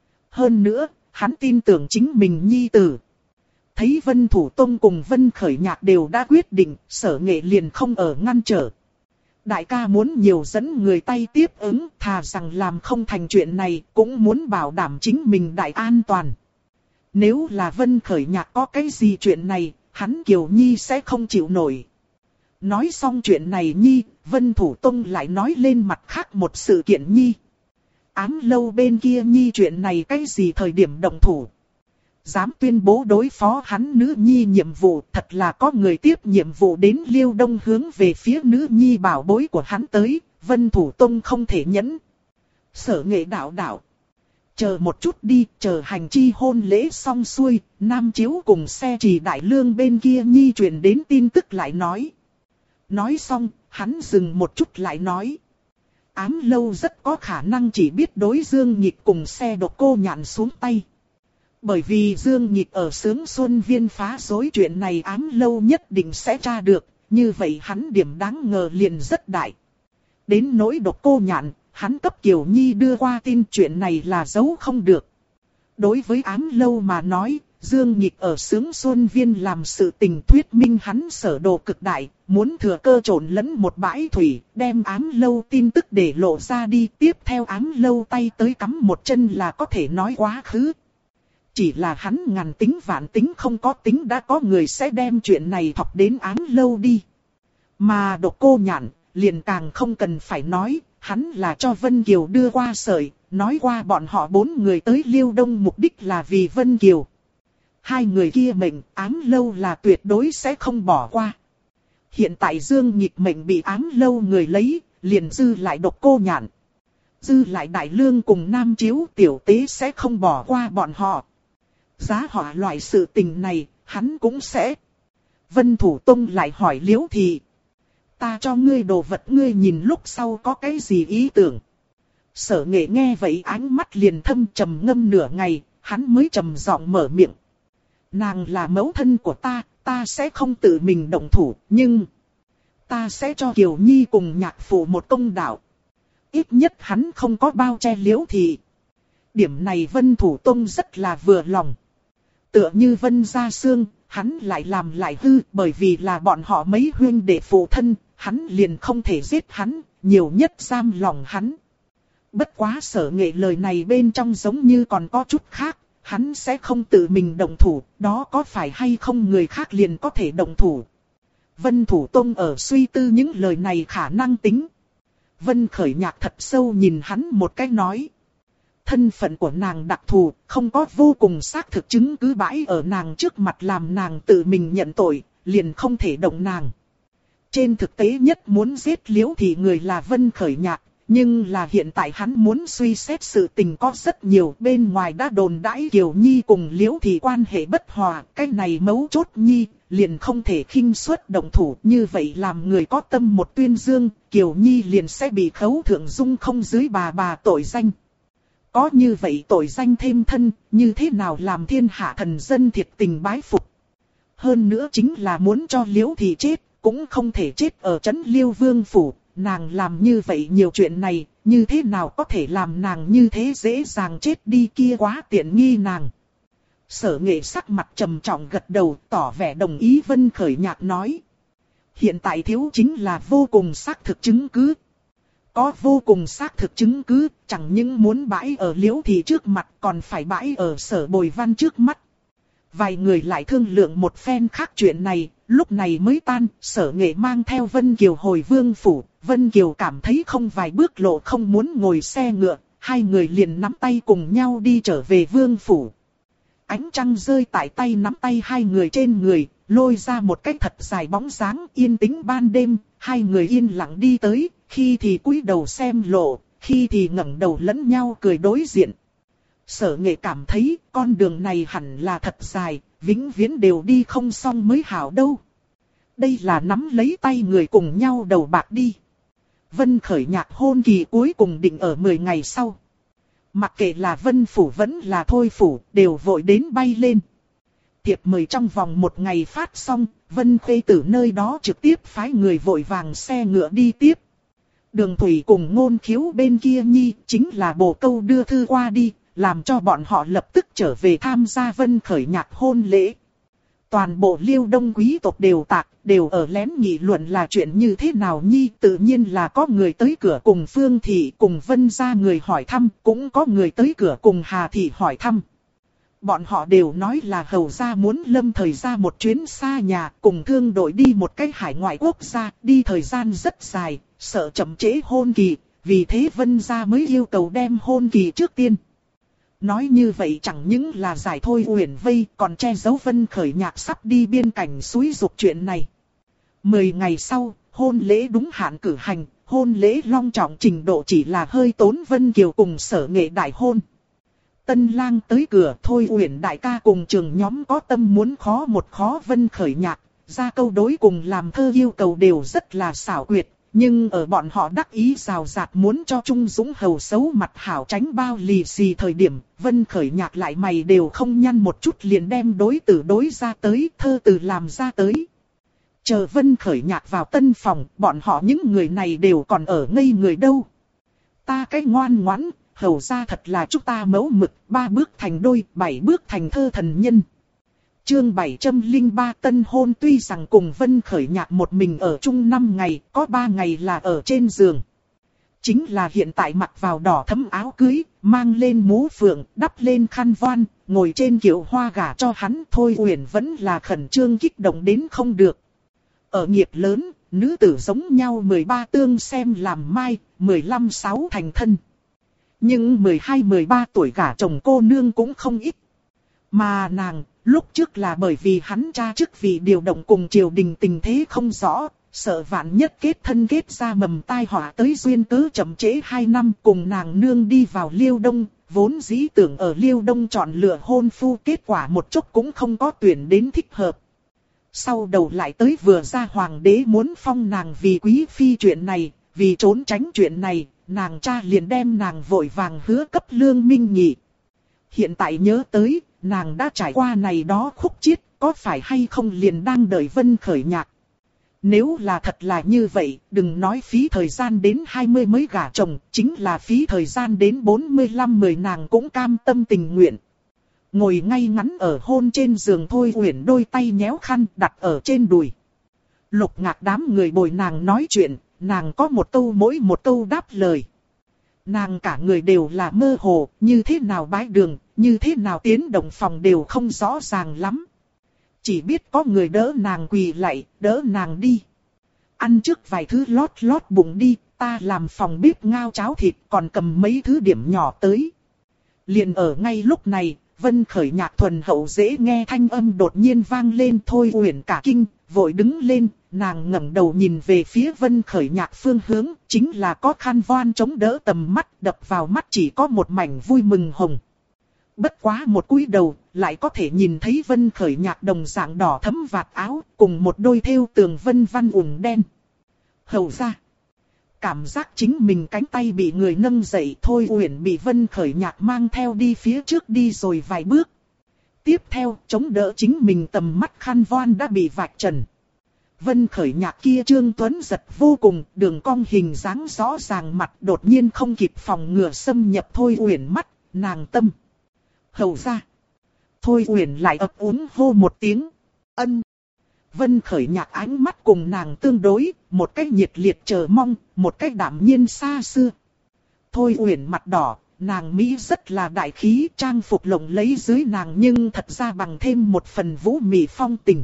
Hơn nữa, hắn tin tưởng chính mình nhi tử. Thấy Vân Thủ Tông cùng Vân Khởi Nhạc đều đã quyết định, Sở Nghệ liền không ở ngăn trở. Đại ca muốn nhiều dẫn người tay tiếp ứng, thà rằng làm không thành chuyện này, cũng muốn bảo đảm chính mình đại an toàn. Nếu là Vân Khởi Nhạc có cái gì chuyện này, hắn Kiều Nhi sẽ không chịu nổi. Nói xong chuyện này Nhi, Vân Thủ Tông lại nói lên mặt khác một sự kiện Nhi. Ám lâu bên kia Nhi chuyện này cái gì thời điểm động thủ. Dám tuyên bố đối phó hắn nữ nhi nhiệm vụ, thật là có người tiếp nhiệm vụ đến Liêu Đông hướng về phía nữ nhi bảo bối của hắn tới, Vân Thủ Tông không thể nhẫn. Sở Nghệ đạo, chờ một chút đi, chờ hành chi hôn lễ xong xuôi, Nam Chiếu cùng xe trì đại lương bên kia Nhi truyền đến tin tức lại nói. Nói xong, hắn dừng một chút lại nói. Ám lâu rất có khả năng chỉ biết đối Dương Nhịp cùng xe độc cô nhạn xuống tay. Bởi vì Dương Nhịp ở Sướng Xuân Viên phá rối chuyện này ám lâu nhất định sẽ tra được, như vậy hắn điểm đáng ngờ liền rất đại. Đến nỗi độc cô nhạn, hắn cấp Kiều Nhi đưa qua tin chuyện này là giấu không được. Đối với ám lâu mà nói, Dương Nhịp ở Sướng Xuân Viên làm sự tình thuyết minh hắn sở đồ cực đại, muốn thừa cơ trộn lẫn một bãi thủy, đem ám lâu tin tức để lộ ra đi, tiếp theo ám lâu tay tới cắm một chân là có thể nói quá khứ. Chỉ là hắn ngàn tính vạn tính không có tính đã có người sẽ đem chuyện này thọc đến ám lâu đi. Mà độc cô nhạn, liền càng không cần phải nói, hắn là cho Vân Kiều đưa qua sợi, nói qua bọn họ 4 người tới Liêu Đông mục đích là vì Vân Kiều. 2 người kia mệnh ám lâu là tuyệt đối sẽ không bỏ qua. Hiện tại Dương Nhịp mệnh bị ám lâu người lấy, liền dư lại độc cô nhạn. Dư lại Đại Lương cùng Nam Chiếu tiểu tế sẽ không bỏ qua bọn họ. Giá họa loại sự tình này, hắn cũng sẽ. Vân Thủ Tông lại hỏi Liễu Thị. Ta cho ngươi đồ vật ngươi nhìn lúc sau có cái gì ý tưởng? Sở Nghệ nghe vậy ánh mắt liền thâm trầm ngâm nửa ngày, hắn mới trầm giọng mở miệng. Nàng là mẫu thân của ta, ta sẽ không tự mình động thủ, nhưng ta sẽ cho Kiều Nhi cùng nhạc phụ một công đạo. Ít nhất hắn không có bao che Liễu Thị. Điểm này Vân Thủ Tông rất là vừa lòng. Tựa như Vân Gia Sương, hắn lại làm lại hư, bởi vì là bọn họ mấy huynh đệ phụ thân, hắn liền không thể giết hắn, nhiều nhất giam lòng hắn. Bất quá Sở Nghệ lời này bên trong giống như còn có chút khác, hắn sẽ không tự mình động thủ, đó có phải hay không người khác liền có thể động thủ. Vân Thủ Tông ở suy tư những lời này khả năng tính. Vân Khởi Nhạc thật sâu nhìn hắn một cái nói. Thân phận của nàng đặc thù, không có vô cùng xác thực chứng cứ bãi ở nàng trước mặt làm nàng tự mình nhận tội, liền không thể động nàng. Trên thực tế nhất muốn giết Liễu Thị người là Vân Khởi Nhạc, nhưng là hiện tại hắn muốn suy xét sự tình có rất nhiều, bên ngoài đã đồn đãi Kiều Nhi cùng Liễu Thị quan hệ bất hòa, cái này mấu chốt Nhi, liền không thể khinh suất động thủ, như vậy làm người có tâm một tuyên dương, Kiều Nhi liền sẽ bị khấu thượng dung không dưới bà tội danh. Có như vậy tội danh thêm thân, như thế nào làm thiên hạ thần dân thiệt tình bái phục. Hơn nữa chính là muốn cho Liễu Thị chết, cũng không thể chết ở trấn Liêu Vương phủ. Nàng làm như vậy nhiều chuyện này, như thế nào có thể làm nàng như thế dễ dàng chết đi, kia quá tiện nghi nàng. Sở Nghệ sắc mặt trầm trọng gật đầu, tỏ vẻ đồng ý. Vân Khởi Nhạc nói. Hiện tại thiếu chính là vô cùng xác thực chứng cứ. Có vô cùng xác thực chứng cứ, chẳng những muốn bãi ở Liễu Thị trước mặt, còn phải bãi ở Sở Bồi Văn trước mắt. Vài người lại thương lượng một phen khác chuyện này, lúc này mới tan. Sở Nghệ mang theo Vân Kiều hồi Vương phủ. Vân Kiều cảm thấy không vài bước lộ không muốn ngồi xe ngựa, hai người liền nắm tay cùng nhau đi trở về Vương phủ. Ánh trăng rơi tại tay nắm tay hai người trên người, lôi ra một cái thật dài bóng dáng. Yên tĩnh ban đêm, hai người yên lặng đi tới, khi thì cúi đầu xem lộ, khi thì ngẩng đầu lẫn nhau cười đối diện. Sở Nghệ cảm thấy con đường này hẳn là thật dài, vĩnh viễn đều đi không xong mới hảo đâu. Đây là nắm lấy tay người cùng nhau đầu bạc đi. Vân Khởi Nhạc hôn kỳ cuối cùng định ở 10 ngày sau. Mặc kệ là Vân Phủ vẫn là Thôi Phủ, đều vội đến bay lên. Thiệp mời trong vòng 1 ngày phát xong, Vân Khê Tử nơi đó trực tiếp phái người vội vàng xe ngựa đi tiếp. Đường Thủy cùng Ngôn Khiếu bên kia Nhi, chính là bổ câu đưa thư qua đi, làm cho bọn họ lập tức trở về tham gia Vân Khởi Nhạc hôn lễ. Toàn bộ Liêu Đông quý tộc đều ở lén nghị luận là chuyện như thế nào Nhi. Tự nhiên là có người tới cửa cùng Phương Thị cùng Vân gia người hỏi thăm, cũng có người tới cửa cùng Hà Thị hỏi thăm. Bọn họ đều nói là hầu gia muốn lâm thời ra một chuyến xa nhà, cùng thương đội đi một cái hải ngoại quốc gia, đi thời gian rất dài, sợ chậm trễ hôn kỳ, vì thế Vân gia mới yêu cầu đem hôn kỳ trước tiên. Nói như vậy chẳng những là giải Thôi Uyển vây, còn che giấu Vân Khởi Nhạc sắp đi biên cảnh xúi giục chuyện này. 10 ngày sau, hôn lễ đúng hạn cử hành, hôn lễ long trọng trình độ chỉ là hơi tốn Vân Kiều cùng Sở Nghệ đại hôn. Tân lang tới cửa, Thôi Uyển đại ca cùng trường nhóm có tâm muốn khó một khó Vân Khởi Nhạc, ra câu đối cùng làm thơ yêu cầu đều rất là xảo quyệt. Nhưng ở bọn họ đắc ý rào rạt muốn cho Trung Dũng hầu xấu mặt hảo tránh bao lì xì thời điểm, Vân Khởi Nhạc lại mày đều không nhăn một chút liền đem đối tử đối ra tới, thơ từ làm ra tới. Chờ Vân Khởi Nhạc vào tân phòng, bọn họ những người này đều còn ở ngây người đâu. Ta cái ngoan ngoãn, hầu ra thật là chúng ta mẫu mực, 3 bước thành đôi, 7 bước thành thơ thần nhân. Chương 703 tân hôn tuy rằng cùng Vân Khởi Nhạc một mình ở chung 5 ngày, có 3 ngày là ở trên giường. Chính là hiện tại mặc vào đỏ thấm áo cưới, mang lên mũ phượng, đắp lên khăn voan, ngồi trên kiệu hoa gả cho hắn. Thôi Uyển vẫn là khẩn trương kích động đến không được. Ở nghiệp lớn, nữ tử giống nhau 13 tương xem làm mai, 15-6 thành thân. Nhưng 12-13 tuổi gả chồng cô nương cũng không ít. Mà nàng, lúc trước là bởi vì hắn cha chức vị điều động cùng triều đình tình thế không rõ, sợ vạn nhất kết thân kết ra mầm tai họa tới duyên cớ chậm trễ 2 năm cùng nàng nương đi vào Liêu Đông, vốn dĩ tưởng ở Liêu Đông chọn lựa hôn phu, kết quả một chút cũng không có tuyển đến thích hợp. Sau đầu lại tới vừa ra hoàng đế muốn phong nàng vì quý phi chuyện này, vì trốn tránh chuyện này, nàng cha liền đem nàng vội vàng hứa cấp Lương Minh Nhị. Hiện tại nhớ tới, nàng đã trải qua này đó khúc chiết, có phải hay không liền đang đợi Vân Khởi Nhạc. Nếu là thật là như vậy, đừng nói phí thời gian đến 20 mới gả chồng, chính là phí thời gian đến 45 mười nàng cũng cam tâm tình nguyện. Ngồi ngay ngắn ở hôn trên giường Thôi Uyển đôi tay nhéo khăn đặt ở trên đùi. Lục Ngạc đám người bồi nàng nói chuyện, nàng có một câu mỗi một câu đáp lời. Nàng cả người đều là mơ hồ, như thế nào bái đường, như thế nào tiến động phòng đều không rõ ràng lắm. Chỉ biết có người đỡ nàng quỳ lại, đỡ nàng đi. Ăn trước vài thứ lót bụng đi, ta làm phòng bếp ngao cháo thịt còn cầm mấy thứ điểm nhỏ tới. Liền ở ngay lúc này, Vân Khởi Nhạc thuần hậu dễ nghe thanh âm đột nhiên vang lên. Thôi Uyển cả kinh, vội đứng lên, nàng ngẩng đầu nhìn về phía Vân Khởi Nhạc phương hướng, chính là có khăn voan chống đỡ tầm mắt, đập vào mắt chỉ có một mảnh vui mừng hồng. Bất quá một cúi đầu, lại có thể nhìn thấy Vân Khởi Nhạc đồng dạng đỏ thẫm vạt áo, cùng một đôi thêu tường vân văn ủng đen. Hầu ra, cảm giác chính mình cánh tay bị người nâng dậy. Thôi Uyển bị Vân Khởi Nhạc mang theo đi phía trước đi rồi vài bước. Tiếp theo, chống đỡ chính mình tầm mắt khăn voan đã bị vạch trần. Vân Khởi Nhạc kia trương tuấn giật vô cùng, đường cong hình dáng rõ ràng, mặt đột nhiên không kịp phòng ngừa xâm nhập Thôi Uyển mắt, nàng tâm. Hầu ra. Thôi Uyển lại ấp úng hô một tiếng. Ân. Vân Khởi Nhạc ánh mắt cùng nàng tương đối, một cách nhiệt liệt chờ mong, một cách đạm nhiên xa xưa. Thôi Uyển mặt đỏ, nàng Mỹ rất là đại khí, trang phục lộng lấy dưới nàng nhưng thật ra bằng thêm một phần vũ mị phong tình.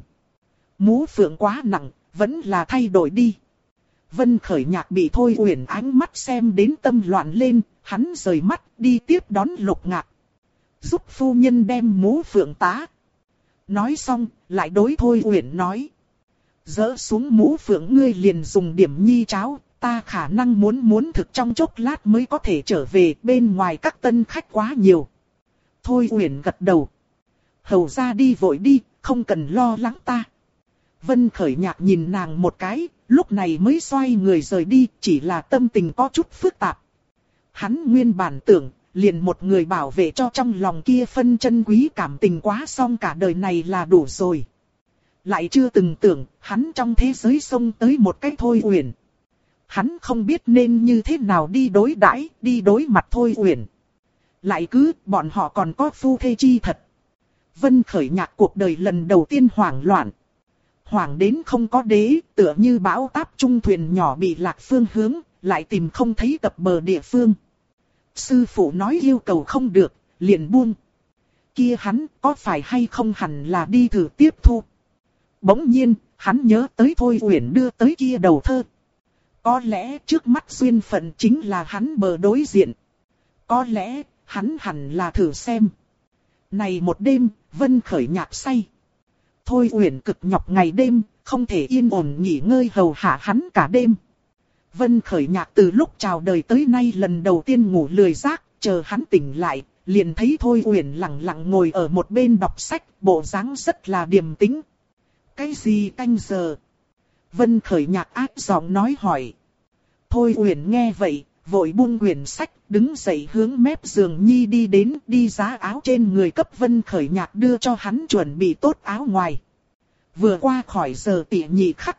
Mũ phượng quá nặng, vẫn là thay đổi đi. Vân Khởi Nhạc bị Thôi Uyển ánh mắt xem đến tâm loạn lên, hắn rời mắt đi tiếp đón Lục Ngạc. Giúp phu nhân đem mũ phượng tá. Nói xong, lại đối Thôi Uyển nói. Dỡ xuống mũ phượng ngươi liền dùng điểm nhi cháo, ta khả năng muốn thực trong chốc lát mới có thể trở về, bên ngoài các tân khách quá nhiều. Thôi Uyển gật đầu. Hầu ra đi vội đi, không cần lo lắng ta. Vân Khởi Nhạc nhìn nàng một cái, lúc này mới xoay người rời đi, chỉ là tâm tình có chút phức tạp. Hắn nguyên bản tưởng, liền một người bảo vệ cho trong lòng kia phân chân quý cảm tình quá xong cả đời này là đủ rồi. Lại chưa từng tưởng, hắn trong thế giới xông tới một cái Thôi Uyển. Hắn không biết nên như thế nào đi đối đãi, đi đối mặt Thôi Uyển. Lại cứ, bọn họ còn có phu thê chi thật. Vân Khởi Nhạc cuộc đời lần đầu tiên hoảng loạn. Hoảng đến không có đế, tựa như bão táp trung thuyền nhỏ bị lạc phương hướng, lại tìm không thấy cập bờ địa phương. Sư phụ nói yêu cầu không được, liền buông. Kia hắn có phải hay không hẳn là đi thử tiếp thu. Bỗng nhiên, hắn nhớ tới Thôi Uyển đưa tới kia đầu thơ. Có lẽ trước mắt duyên phận chính là hắn bờ đối diện. Có lẽ, hắn hẳn là thử xem. Này một đêm, Vân Khởi Nhạc say. Thôi Uyển cực nhọc ngày đêm, không thể yên ổn nghỉ ngơi hầu hạ hắn cả đêm. Vân Khởi Nhạc từ lúc chào đời tới nay lần đầu tiên ngủ lười giác, chờ hắn tỉnh lại, liền thấy Thôi Uyển lặng lặng ngồi ở một bên đọc sách, bộ dáng rất là điềm tĩnh. Cái gì canh giờ? Vân Khởi Nhạc áp giọng nói hỏi. Thôi Uyển nghe vậy, vội buông quyển sách, đứng dậy hướng mép giường nhi đi đến, đi giá áo trên người cấp Vân Khởi Nhạc đưa cho hắn chuẩn bị tốt áo ngoài. Vừa qua khỏi giờ tỉ nhị khắc.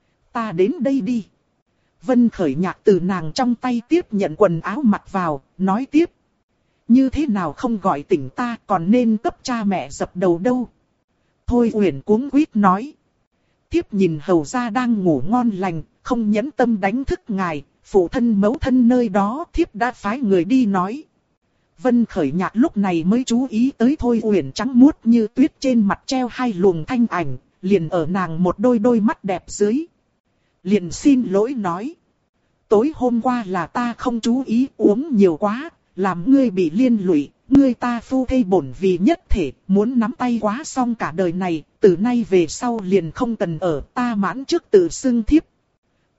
Ta đến đây đi. Vân Khởi Nhạc từ nàng trong tay tiếp nhận quần áo mặc vào, nói tiếp. Như thế nào không gọi tỉnh ta còn nên cấp cha mẹ dập đầu đâu. Thôi Uyển cuống quýt nói. Thiếp nhìn hầu gia đang ngủ ngon lành, không nhẫn tâm đánh thức ngài, phụ thân mẫu thân nơi đó thiếp đã phái người đi nói. Vân Khởi Nhạc lúc này mới chú ý tới Thôi Uyển trắng muốt như tuyết trên mặt treo hai luồng thanh ảnh, liền ở nàng một đôi mắt đẹp dưới. Liền xin lỗi nói. Tối hôm qua là ta không chú ý uống nhiều quá, làm ngươi bị liên lụy, ngươi ta phu thê bổn vì nhất thể, muốn nắm tay quá xong cả đời này, từ nay về sau liền không cần ở ta mãn trước tự xưng thiếp.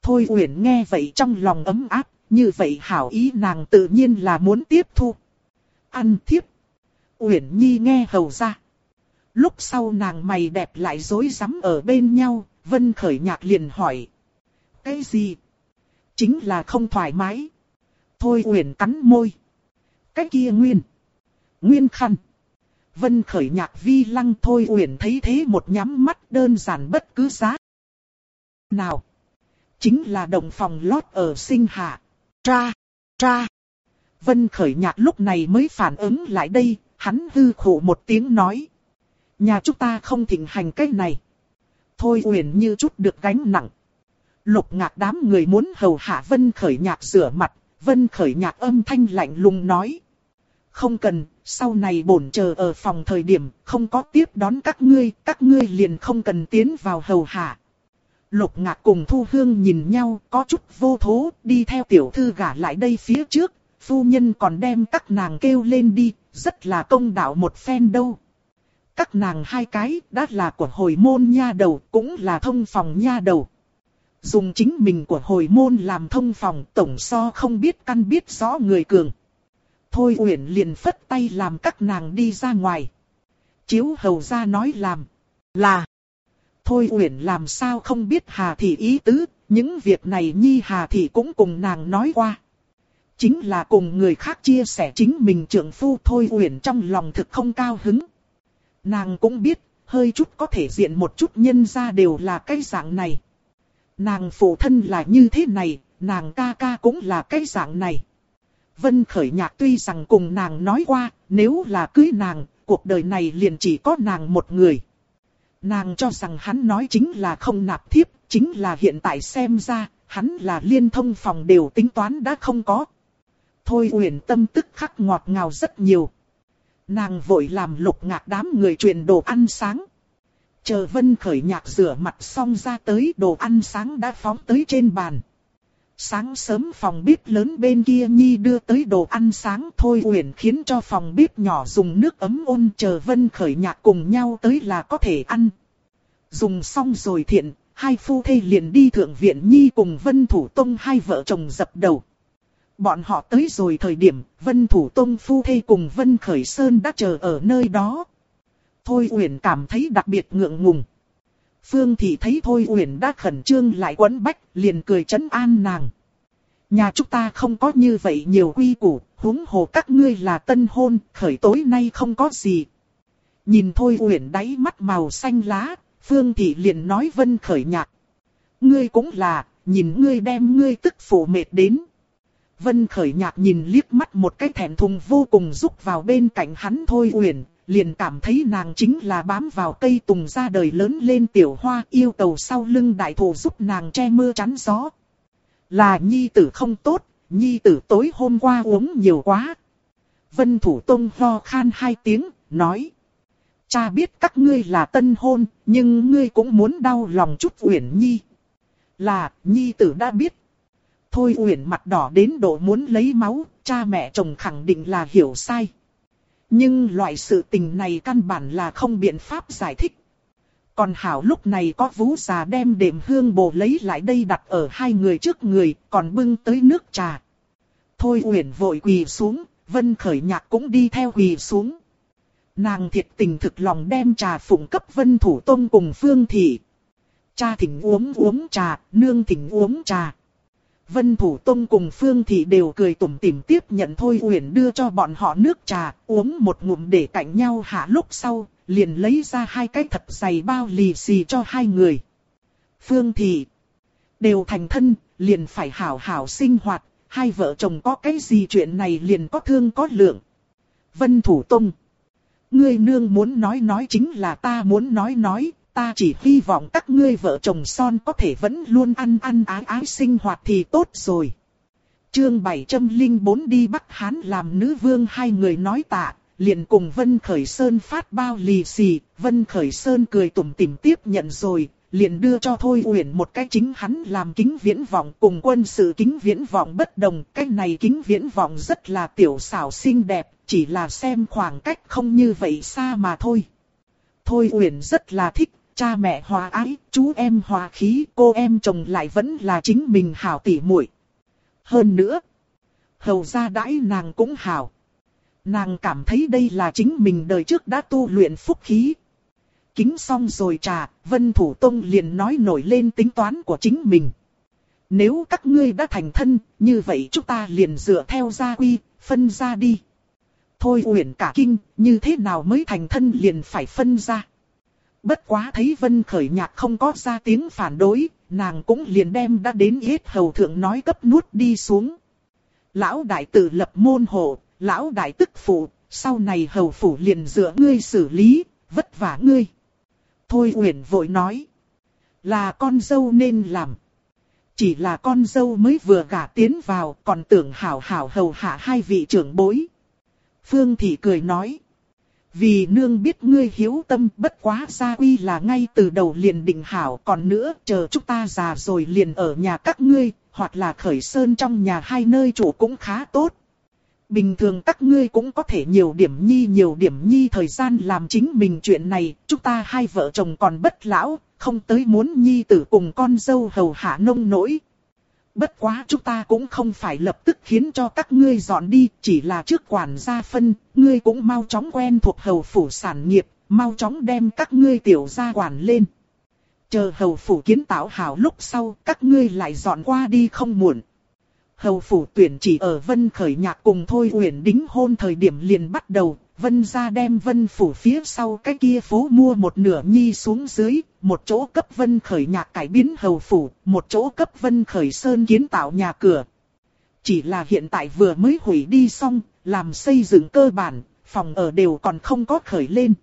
Thôi Uyển nghe vậy trong lòng ấm áp, như vậy hảo ý nàng tự nhiên là muốn tiếp thu. Ăn thiếp. Uyển Nhi nghe hầu ra. Lúc sau nàng mày đẹp lại rối rắm ở bên nhau, Vân Khởi Nhạc liền hỏi. Cái gì? Chính là không thoải mái. Thôi Uyển cắn môi. Cái kia Nguyên khăn. Vân Khởi Nhạc vi lăng. Thôi Uyển thấy thế một nhắm mắt đơn giản bất cứ giá nào. Chính là đồng phòng lót ở Sinh Hạ. Tra. Vân Khởi Nhạc lúc này mới phản ứng lại đây, hắn hư khổ một tiếng nói. Nhà chúng ta không thịnh hành cái này. Thôi Uyển như chút được gánh nặng. Lục Ngạc đám người muốn hầu hạ Vân Khởi Nhạc rửa mặt, Vân Khởi Nhạc âm thanh lạnh lùng nói. Không cần, sau này bổn chờ ở phòng thời điểm, không có tiếp đón các ngươi liền không cần tiến vào hầu hạ. Lục Ngạc cùng Thu Hương nhìn nhau, có chút vô thố, đi theo tiểu thư gả lại đây phía trước, phu nhân còn đem các nàng kêu lên đi, rất là công đạo một phen đâu. Các nàng hai cái đã là của hồi môn nha đầu, cũng là thông phòng nha đầu. Dùng chính mình của hồi môn làm thông phòng, tổng so không biết căn biết rõ người cường. Thôi Uyển liền phất tay làm các nàng đi ra ngoài. Chiếu hầu ra nói làm, là. Thôi Uyển làm sao không biết Hà Thị ý tứ, những việc này Nhi Hà Thị cũng cùng nàng nói qua. Chính là cùng người khác chia sẻ chính mình trượng phu. Thôi Uyển trong lòng thực không cao hứng. Nàng cũng biết, hơi chút có thể diện một chút nhân ra đều là cái dạng này. Nàng phụ thân là như thế này, nàng ca ca cũng là cái dạng này. Vân Khởi Nhạc tuy rằng cùng nàng nói qua, nếu là cưới nàng, cuộc đời này liền chỉ có nàng một người. Nàng cho rằng hắn nói chính là không nạp thiếp, chính là hiện tại xem ra, hắn là liên thông phòng đều tính toán đã không có. Thôi Uyển tâm tức khắc ngọt ngào rất nhiều. Nàng vội làm Lục Ngạc đám người truyền đồ ăn sáng. Chờ Vân Khởi Nhạc rửa mặt xong ra tới, đồ ăn sáng đã phóng tới trên bàn. Sáng sớm phòng bếp lớn bên kia Nhi đưa tới đồ ăn sáng. Thôi Uyển khiến cho phòng bếp nhỏ dùng nước ấm ôn, chờ Vân Khởi Nhạc cùng nhau tới là có thể ăn. Dùng xong rồi thiện, hai phu thê liền đi thượng viện Nhi cùng Vân Thủ Tông hai vợ chồng dập đầu. Bọn họ tới rồi thời điểm, Vân Thủ Tông phu thê cùng Vân Khởi Sơn đã chờ ở nơi đó. Thôi Uyển cảm thấy đặc biệt ngượng ngùng. Phương Thị thấy Thôi Uyển đã khẩn trương lại quẫn bách, liền cười trấn an nàng. Nhà chúng ta không có như vậy nhiều quy củ, huống hồ các ngươi là tân hôn, khởi tối nay không có gì. Nhìn Thôi Uyển đáy mắt màu xanh lá, Phương Thị liền nói Vân Khởi Nhạc. Ngươi cũng là, nhìn ngươi đem ngươi tức phụ mệt đến. Vân Khởi Nhạc nhìn liếc mắt một cái thẹn thùng vô cùng rúc vào bên cạnh hắn Thôi Uyển, liền cảm thấy nàng chính là bám vào cây tùng ra đời lớn lên tiểu hoa, yêu cầu sau lưng đại thụ giúp nàng che mưa chắn gió. Là nhi tử không tốt, nhi tử tối hôm qua uống nhiều quá. Vân Thủ Tông ho khan hai tiếng, nói. Cha biết các ngươi là tân hôn, nhưng ngươi cũng muốn đau lòng chút Uyển Nhi. Là, nhi tử đã biết. Thôi Uyển mặt đỏ đến độ muốn lấy máu, cha mẹ chồng khẳng định là hiểu sai. Nhưng loại sự tình này căn bản là không biện pháp giải thích. Còn hảo lúc này có Vũ già đem đệm hương bồ lấy lại đây đặt ở hai người trước người, còn bưng tới nước trà. Thôi Uyển vội quỳ xuống, Vân Khởi Nhạc cũng đi theo quỳ xuống. Nàng thiệt tình thực lòng đem trà phụng cấp Vân Thủ Tông cùng Phương Thị. Cha thỉnh uống trà, nương thỉnh uống trà. Vân Thủ Tông cùng Phương Thị đều cười tủm tỉm tiếp nhận Thôi Uyển đưa cho bọn họ nước trà, uống một ngụm để cạnh nhau hạ lúc sau, liền lấy ra hai cái thật dày bao lì xì cho hai người. Phương Thị đều thành thân, liền phải hảo hảo sinh hoạt, hai vợ chồng có cái gì chuyện này liền có thương có lượng. Vân Thủ Tông, ngươi nương muốn nói chính là ta muốn nói. Ta chỉ hy vọng các ngươi vợ chồng son có thể vẫn luôn ăn ái sinh hoạt thì tốt rồi. Chương 704 đi Bắc Hán làm nữ vương, hai người nói tạ, liền cùng Vân Khởi Sơn phát bao lì xì. Vân Khởi Sơn cười tủm tỉm tiếp nhận rồi, liền đưa cho Thôi Uyển một cái chính hắn làm kính viễn vọng, cùng quân sự kính viễn vọng bất đồng. Cái này kính viễn vọng rất là tiểu xảo xinh đẹp, chỉ là xem khoảng cách không như vậy xa mà thôi. Thôi Uyển rất là thích. cha mẹ hòa ái, chú em hòa khí, cô em chồng lại vẫn là chính mình hảo tỉ muội. Hơn nữa, hầu gia đãi nàng cũng hảo. Nàng cảm thấy đây là chính mình đời trước đã tu luyện phúc khí. Kính xong rồi trà, Vân Thủ Tông liền nói nổi lên tính toán của chính mình. Nếu các ngươi đã thành thân, như vậy chúng ta liền dựa theo gia quy, phân ra đi. Thôi Uyển cả kinh, như thế nào mới thành thân liền phải phân ra. Bất quá thấy Vân Khởi Nhạc không có ra tiếng phản đối, nàng cũng liền đem đã đến yết hầu thượng nói cấp nuốt đi xuống. Lão đại tử lập môn hộ, lão đại tức phụ, sau này hầu phủ liền dựa ngươi xử lý, vất vả ngươi. Thôi Uyển vội nói, là con dâu nên làm. Chỉ là con dâu mới vừa gả tiến vào, còn tưởng hảo hảo hầu hạ hai vị trưởng bối. Phương Thị cười nói, vì nương biết ngươi hiếu tâm, bất quá gia quy là ngay từ đầu liền định hảo, còn nữa chờ chúng ta già rồi liền ở nhà các ngươi, hoặc là khởi sơn trong nhà hai nơi chủ cũng khá tốt. Bình thường các ngươi cũng có thể nhiều điểm nhi thời gian làm chính mình chuyện này, chúng ta hai vợ chồng còn bất lão, không tới muốn nhi tử cùng con dâu hầu hạ nông nỗi. Bất quá chúng ta cũng không phải lập tức khiến cho các ngươi dọn đi, chỉ là trước quản gia phân, ngươi cũng mau chóng quen thuộc hầu phủ sản nghiệp, mau chóng đem các ngươi tiểu gia quản lên. Chờ hầu phủ kiến tạo hảo lúc sau, các ngươi lại dọn qua đi không muộn. Hầu phủ tuyển chỉ ở Vân Khởi Nhạc cùng Thôi Uyển đính hôn thời điểm liền bắt đầu, Vân gia đem Vân phủ phía sau cái kia phố mua một nửa nhi xuống dưới, một chỗ cấp Vân Khởi Nhạc cải biến hầu phủ, một chỗ cấp Vân Khởi Sơn kiến tạo nhà cửa. Chỉ là hiện tại vừa mới hủy đi xong, làm xây dựng cơ bản, phòng ở đều còn không có khởi lên.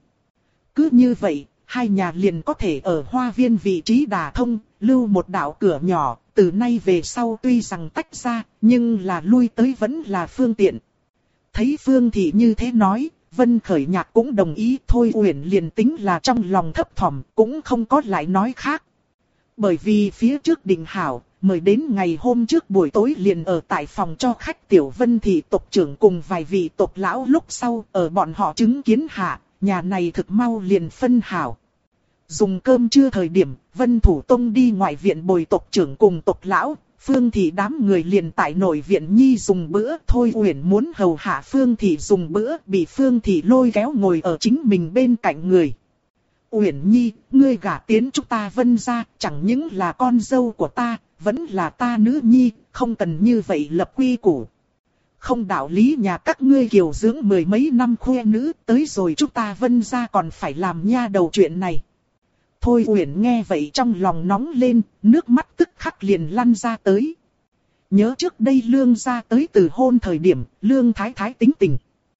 Cứ như vậy, hai nhà liền có thể ở hoa viên vị trí đả thông, lưu một đạo cửa nhỏ, từ nay về sau tuy rằng tách ra, nhưng là lui tới vẫn là phương tiện. Thấy Phương Thị như thế nói, Vân Khởi Nhạc cũng đồng ý, Thôi Uyển liền tính là trong lòng thấp thỏm, cũng không có lại nói khác. Bởi vì phía trước định hảo, mời đến ngày hôm trước buổi tối liền ở tại phòng cho khách Tiểu Vân Thị tộc trưởng cùng vài vị tộc lão, lúc sau ở bọn họ chứng kiến hạ, nhà này thực mau liền phân hảo. Dùng cơm trưa thời điểm, Vân Thủ Tông đi ngoại viện bồi tộc trưởng cùng tộc lão, Phương Thị đám người liền tại nội viện nhi dùng bữa. Thôi Uyển muốn hầu hạ Phương Thị dùng bữa, bị Phương Thị lôi kéo ngồi ở chính mình bên cạnh người. Uyển nhi, ngươi gả tiến chúng ta Vân gia, chẳng những là con dâu của ta, vẫn là ta nữ nhi, không cần như vậy lập quy củ. Không đạo lý nhà các ngươi kiều dưỡng mười mấy năm khoe nữ, tới rồi chúng ta Vân gia còn phải làm nha đầu chuyện này. Thôi Uyển nghe vậy trong lòng nóng lên, nước mắt tức khắc liền lăn ra tới. Nhớ trước đây Lương gia tới từ hôn thời điểm, Lương Thái Thái tính tình.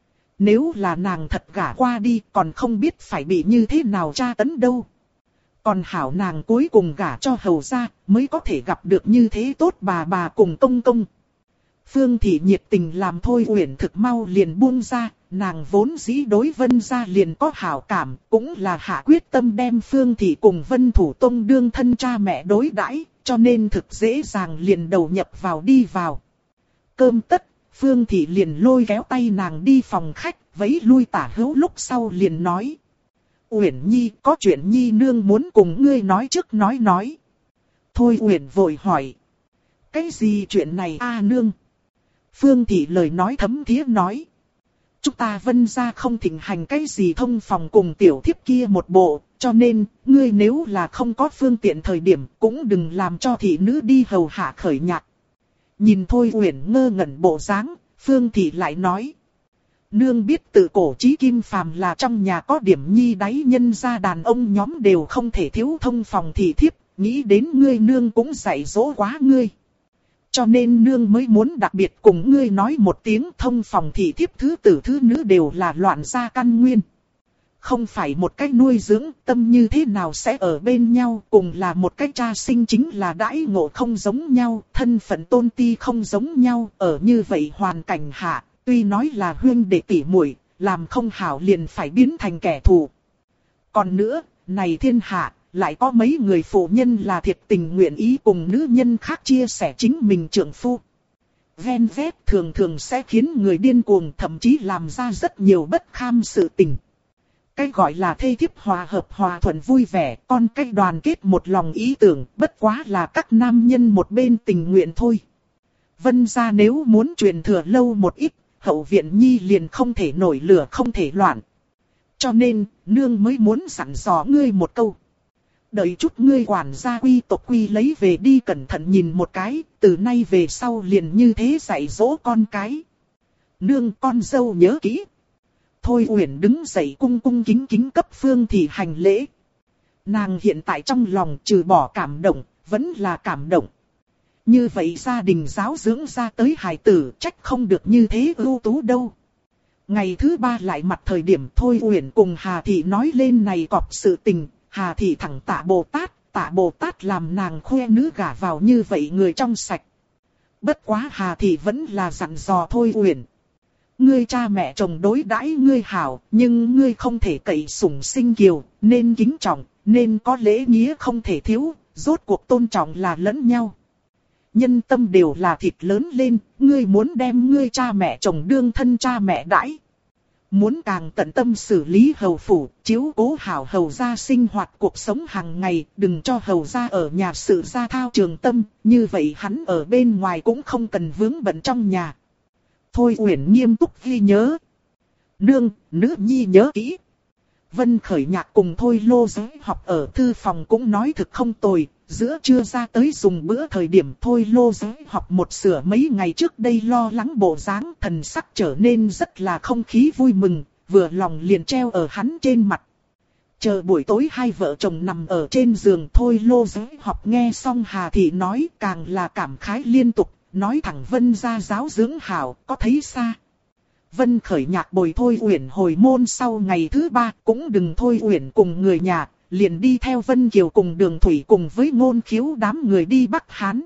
Nếu là nàng thật gả qua đi, còn không biết phải bị như thế nào tra tấn đâu. Còn hảo nàng cuối cùng gả cho hầu gia, mới có thể gặp được như thế tốt bà cùng công công. Phương Thị nhiệt tình làm Thôi Uyển thực mau liền buông ra, nàng vốn dĩ đối Vân gia liền có hảo cảm, cũng là hạ quyết tâm đem Phương Thị cùng Vân Thủ Tông đương thân cha mẹ đối đãi, cho nên thực dễ dàng liền đầu nhập vào đi vào. Cơm tất, Phương Thị liền lôi kéo tay nàng đi phòng khách, vẫy lui tả hữu lúc sau liền nói. Uyển nhi, có chuyện nhi nương muốn cùng ngươi nói trước nói. Thôi Uyển vội hỏi. Cái gì chuyện này a nương? Phương Thị lời nói thấm thía nói. Chúng ta Vân gia không thịnh hành cái gì thông phòng cùng tiểu thiếp kia một bộ, cho nên, ngươi nếu là không có phương tiện thời điểm, cũng đừng làm cho thị nữ đi hầu hạ Khởi Nhạc. Nhìn Thôi Uyển ngơ ngẩn bộ dáng, Phương Thị lại nói. Nương biết tự cổ chí kim phàm là trong nhà có điểm nhi đáy nhân gia đàn ông nhóm đều không thể thiếu thông phòng thị thiếp, nghĩ đến ngươi nương cũng dạy dỗ quá ngươi. Cho nên nương mới muốn đặc biệt cùng ngươi nói một tiếng, thông phòng thị thiếp thứ tử thứ nữ đều là loạn gia căn nguyên. Không phải một cách nuôi dưỡng, tâm như thế nào sẽ ở bên nhau, cùng là một cách cha sinh chính là đãi ngộ không giống nhau, thân phận tôn ti không giống nhau, ở như vậy hoàn cảnh hạ, tuy nói là huynh đệ tỷ muội, làm không hảo liền phải biến thành kẻ thù. Còn nữa, này thiên hạ, lại có mấy người phụ nhân là thiệt tình nguyện ý cùng nữ nhân khác chia sẻ chính mình trượng phu. Ven vét thường thường sẽ khiến người điên cuồng, thậm chí làm ra rất nhiều bất kham sự tình. cái gọi là thê thiếp hòa hợp hòa thuận vui vẻ, con cái đoàn kết một lòng ý tưởng, bất quá là các nam nhân một bên tình nguyện thôi. Vân gia nếu muốn truyền thừa lâu một ít, hậu viện nhi liền không thể nổi lửa không thể loạn. Cho nên, nương mới muốn dặn dò ngươi một câu. Đợi chút ngươi quản gia quy tộc quy lấy về đi cẩn thận nhìn một cái, từ nay về sau liền như thế dạy dỗ con cái. Nương con dâu nhớ kỹ. Thôi Uyển đứng dậy cung cung kính kính cấp Phương Thị hành lễ. Nàng hiện tại trong lòng trừ bỏ cảm động, vẫn là cảm động. Như vậy gia đình giáo dưỡng ra tới hài tử trách không được như thế ưu tú đâu. Ngày thứ 3 lại mặt thời điểm Thôi Uyển cùng Hà Thị nói lên này cọp sự tình. Hà Thị thẳng tạ Bồ Tát làm nàng khoe nữ gả vào như vậy người trong sạch. Bất quá Hà Thị vẫn là dặn dò Thôi Uyển. Ngươi cha mẹ chồng đối đãi ngươi hảo, nhưng ngươi không thể cậy sủng sinh kiều, nên kính trọng, nên có lễ nghĩa không thể thiếu, rốt cuộc tôn trọng là lẫn nhau. Nhân tâm đều là thịt lớn lên, ngươi muốn đem ngươi cha mẹ chồng đương thân cha mẹ đãi. Muốn càng tận tâm xử lý hầu phủ, chiếu cố hảo hầu gia sinh hoạt cuộc sống hàng ngày, đừng cho hầu gia ở nhà sự gia thao trường tâm, như vậy hắn ở bên ngoài cũng không cần vướng bận trong nhà. Thôi Uyển nghiêm túc ghi nhớ. Nương, nữ nhi nhớ kỹ. Vân Khởi Nhạc cùng Thôi Lô Giới học ở thư phòng cũng nói thực không tồi, giữa trưa ra tới dùng bữa thời điểm Thôi Lô Giới học một sửa mấy ngày trước đây lo lắng bộ dáng thần sắc trở nên rất là không khí vui mừng, vừa lòng liền treo ở hắn trên mặt. Chờ buổi tối hai vợ chồng nằm ở trên giường Thôi Lô Giới học nghe xong Hà Thị nói càng là cảm khái liên tục, nói thẳng Vân gia giáo dưỡng hảo, có thấy xa. Vân Khởi Nhạc bồi Thôi Uyển hồi môn sau ngày thứ 3 cũng đừng Thôi Uyển cùng người nhà, liền đi theo Vân Kiều cùng Đường Thủy cùng với Ngôn Khiếu đám người đi Bắc Hán.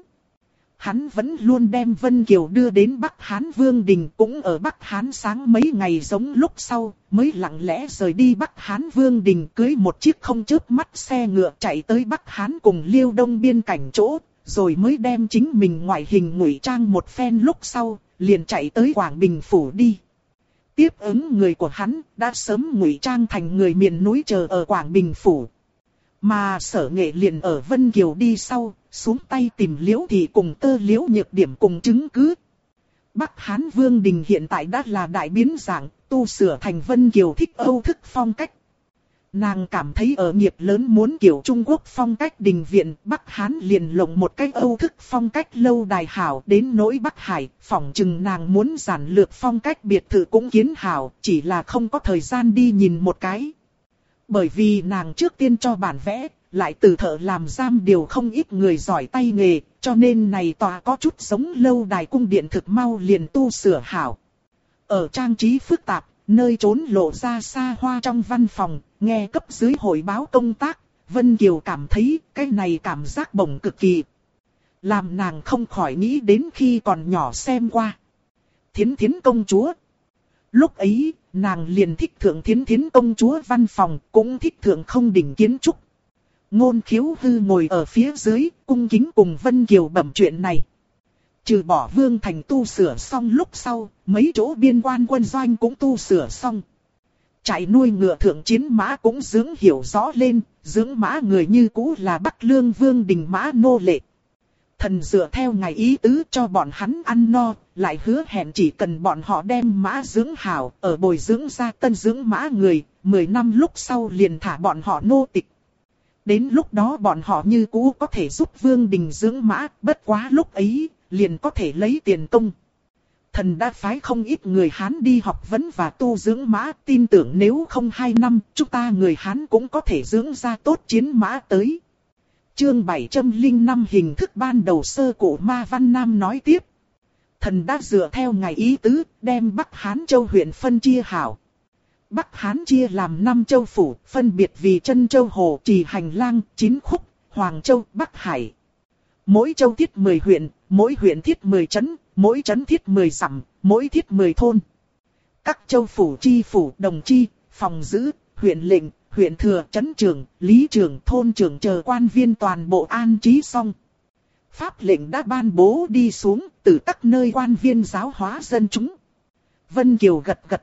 Hắn vẫn luôn đem Vân Kiều đưa đến Bắc Hán Vương Đình, cũng ở Bắc Hán sáng mấy ngày giống lúc sau, mới lặng lẽ rời đi Bắc Hán Vương Đình cưới một chiếc không chớp mắt xe ngựa chạy tới Bắc Hán cùng Liêu Đông biên cảnh chỗ, rồi mới đem chính mình ngoại hình ngụy trang một phen lúc sau, liền chạy tới Quảng Bình Phủ đi. Tiếp ứng người của hắn đã sớm ngụy trang thành người miền núi chờ ở Quảng Bình Phủ. Mà Sở Nghệ liền ở Vân Kiều đi sau, xuống tay tìm Liễu Thị cùng Tơ Liễu Nhược điểm cùng chứng cứ. Bắc Hán Vương Đình hiện tại đã là đại biến dạng, tu sửa thành Vân Kiều thích Âu thức phong cách. Nàng cảm thấy ở nghiệp lớn muốn kiểu Trung Quốc phong cách đình viện, Bắc Hán liền lộng một cách Âu thức phong cách lâu đài hảo, đến nỗi Bắc Hải, phỏng chừng nàng muốn giản lược phong cách biệt thự cũng kiến hảo, chỉ là không có thời gian đi nhìn một cái. Bởi vì nàng trước tiên cho bản vẽ, lại từ thợ làm giam điều không ít người giỏi tay nghề, cho nên này tòa có chút giống lâu đài cung điện thực mau liền tu sửa hảo. Ở trang trí phức tạp, nơi trốn lộ ra xa hoa trong văn phòng, nghe cấp dưới hội báo công tác, Vân Kiều cảm thấy cái này cảm giác bổng cực kỳ. Làm nàng không khỏi nghĩ đến khi còn nhỏ xem qua Thiến Thiến công chúa. Lúc ấy, nàng liền thích thượng Thiến Thiến công chúa văn phòng, cũng thích thượng không đỉnh kiến trúc. Ngôn Khiếu Hư ngồi ở phía dưới, cung kính cùng Vân Kiều bẩm chuyện này. Trừ bỏ Vương Thành tu sửa xong lúc sau, mấy chỗ biên quan quân doanh cũng tu sửa xong. Trại nuôi ngựa thượng chiến mã cũng dưỡng hiểu rõ lên, dưỡng mã người như cũ là Bắc Lương Vương Đình mã nô lệ. Thần dựa theo ngài ý tứ cho bọn hắn ăn no, lại hứa hẹn chỉ cần bọn họ đem mã dưỡng hảo, ở bồi dưỡng ra tân dưỡng mã người, 10 năm lúc sau liền thả bọn họ nô tịch. Đến lúc đó bọn họ như cũ có thể giúp Vương Đình dưỡng mã, bất quá lúc ấy, liền có thể lấy tiền công. Thần đã phái không ít người Hán đi học vấn và tu dưỡng mã, tin tưởng nếu không 2 năm, chúng ta người Hán cũng có thể dưỡng ra tốt chiến mã tới. Chương 705 hình thức ban đầu sơ cổ Ma Văn Nam nói tiếp. Thần đã dựa theo ngài ý tứ, đem Bắc Hán Châu huyện phân chia hảo. Bắc Hán chia làm 5 châu phủ, phân biệt vì Trân Châu Hồ, Trì Hành Lang, Chín Khúc, Hoàng Châu, Bắc Hải. Mỗi châu thiết 10 huyện, mỗi huyện thiết 10 trấn, mỗi trấn thiết 10 dặm, mỗi thiết 10 thôn. Các châu phủ chi phủ, đồng chi, phòng giữ, huyện lệnh, huyện thừa, trấn trưởng, lý trưởng, thôn trưởng chờ quan viên toàn bộ an trí xong. Pháp lệnh đã ban bố đi xuống, từ các nơi quan viên giáo hóa dân chúng. Vân Kiều gật gật đầu,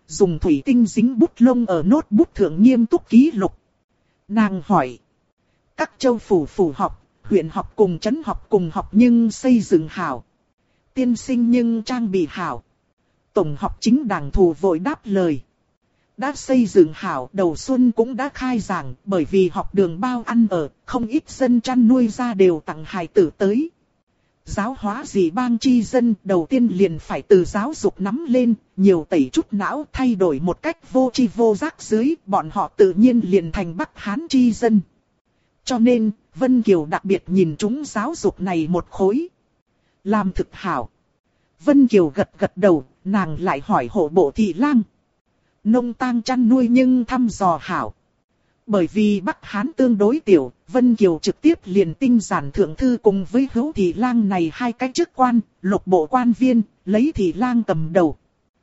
dùng thủy tinh dính bút lông ở nốt bút thượng nghiêm túc ký lục. Nàng hỏi. Các châu phủ học, huyện học cùng trấn học cùng học nhưng xây dựng hảo. Tiên sinh nhưng trang bị hảo. Tổng học chính đảng thủ vội đáp lời. Đã xây dựng hảo, đầu xuân cũng đã khai giảng, bởi vì học đường bao ăn ở, không ít dân chăn nuôi ra đều tặng hài tử tới. Giáo hóa gì bang chi dân, đầu tiên liền phải từ giáo dục nắm lên, nhiều tẩy chút não, thay đổi một cách vô tri vô giác dưới, bọn họ tự nhiên liền thành Bắc Hán chi dân. Cho nên, Vân Kiều đặc biệt nhìn chúng giáo dục này một khối. Làm thực hảo. Vân Kiều gật gật đầu, nàng lại hỏi hộ bộ thị lang. Nông tang chăn nuôi nhưng thăm dò hảo. Bởi vì Bắc Hán tương đối tiểu, Vân Kiều trực tiếp liền tinh giản thượng thư cùng với Hữu thị lang này hai cái chức quan, lục bộ quan viên, lấy thị lang cầm đầu.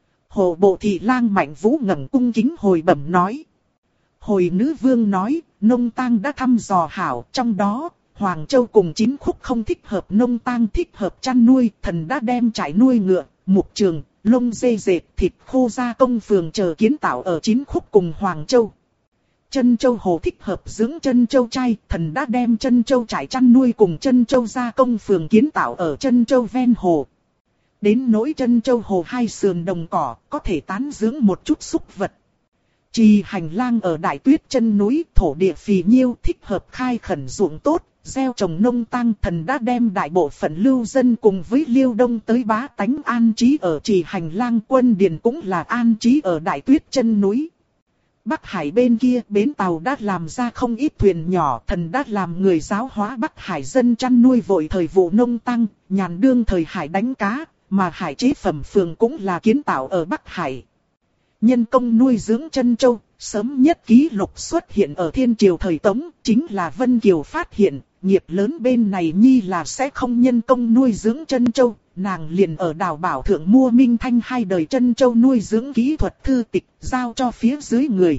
Hộ bộ thị lang Mạnh Vũ ngẩng cung kính hồi bẩm nói. Hồi nữ vương nói, nông tang đã thăm dò hảo, trong đó, Hoàng Châu cùng Chín Khúc không thích hợp nông tang, thích hợp chăn nuôi, thần đã đem trại nuôi ngựa, mục trường, lông dê dệt, thịt khô gia công phường chờ kiến tạo ở Chín Khúc cùng Hoàng Châu. Chân châu hồ thích hợp dưỡng chân châu trai, thần đã đem chân châu trại chăn nuôi cùng chân châu gia công phường kiến tạo ở chân châu ven hồ. Đến nỗi chân châu hồ hai sườn đồng cỏ, có thể tán dưỡng một chút súc vật. Trì hành lang ở đại tuyết chân núi, thổ địa phì nhiêu, thích hợp khai khẩn ruộng tốt, gieo trồng nông tăng, thần đã đem đại bộ phận lưu dân cùng với Liêu Đông tới bá tánh an trí ở trì hành lang, quân điền cũng là an trí ở đại tuyết chân núi. Bắc Hải bên kia bến tàu đã làm ra không ít thuyền nhỏ, thần đã làm người giáo hóa Bắc Hải dân chăn nuôi vội thời vụ nông tăng, nhàn đương thời hải đánh cá, mà hải chế phẩm phường cũng là kiến tạo ở Bắc Hải. Nhân công nuôi dưỡng chân châu, sớm nhất ký lục xuất hiện ở thiên triều thời Tống, chính là Vân Kiều phát hiện, nghiệp lớn bên này nhi là sẽ không nhân công nuôi dưỡng chân châu, nàng liền ở Đào Bảo Thượng mua Minh Thanh 2 đời chân châu nuôi dưỡng kỹ thuật thư tịch, giao cho phía dưới người.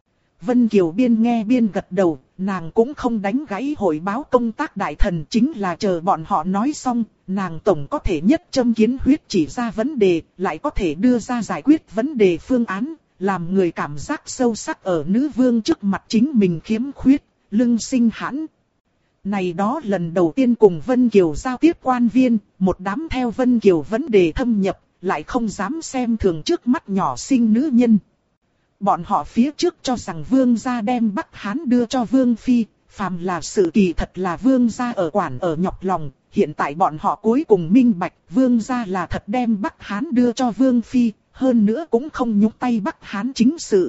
Vân Kiều biên nghe biên gật đầu, nàng cũng không đánh gãy hội báo công tác đại thần, chính là chờ bọn họ nói xong, nàng tổng có thể nhất châm kiến huyết chỉ ra vấn đề, lại có thể đưa ra giải quyết vấn đề phương án, làm người cảm giác sâu sắc ở nữ vương trước mặt chính mình khiếm khuyết, lưng sinh hãn. Này đó lần đầu tiên cùng Vân Kiều giao tiếp quan viên, một đám theo Vân Kiều vấn đề thâm nhập, lại không dám xem thường trước mắt nhỏ xinh nữ nhân. Bọn họ phía trước cho rằng vương gia đem Bắc Hán đưa cho vương phi, phàm là sự kỳ thật là vương gia ở quản ở nhọc lòng, hiện tại bọn họ cuối cùng minh bạch vương gia là thật đem Bắc Hán đưa cho vương phi, hơn nữa cũng không nhúc tay Bắc Hán chính sự.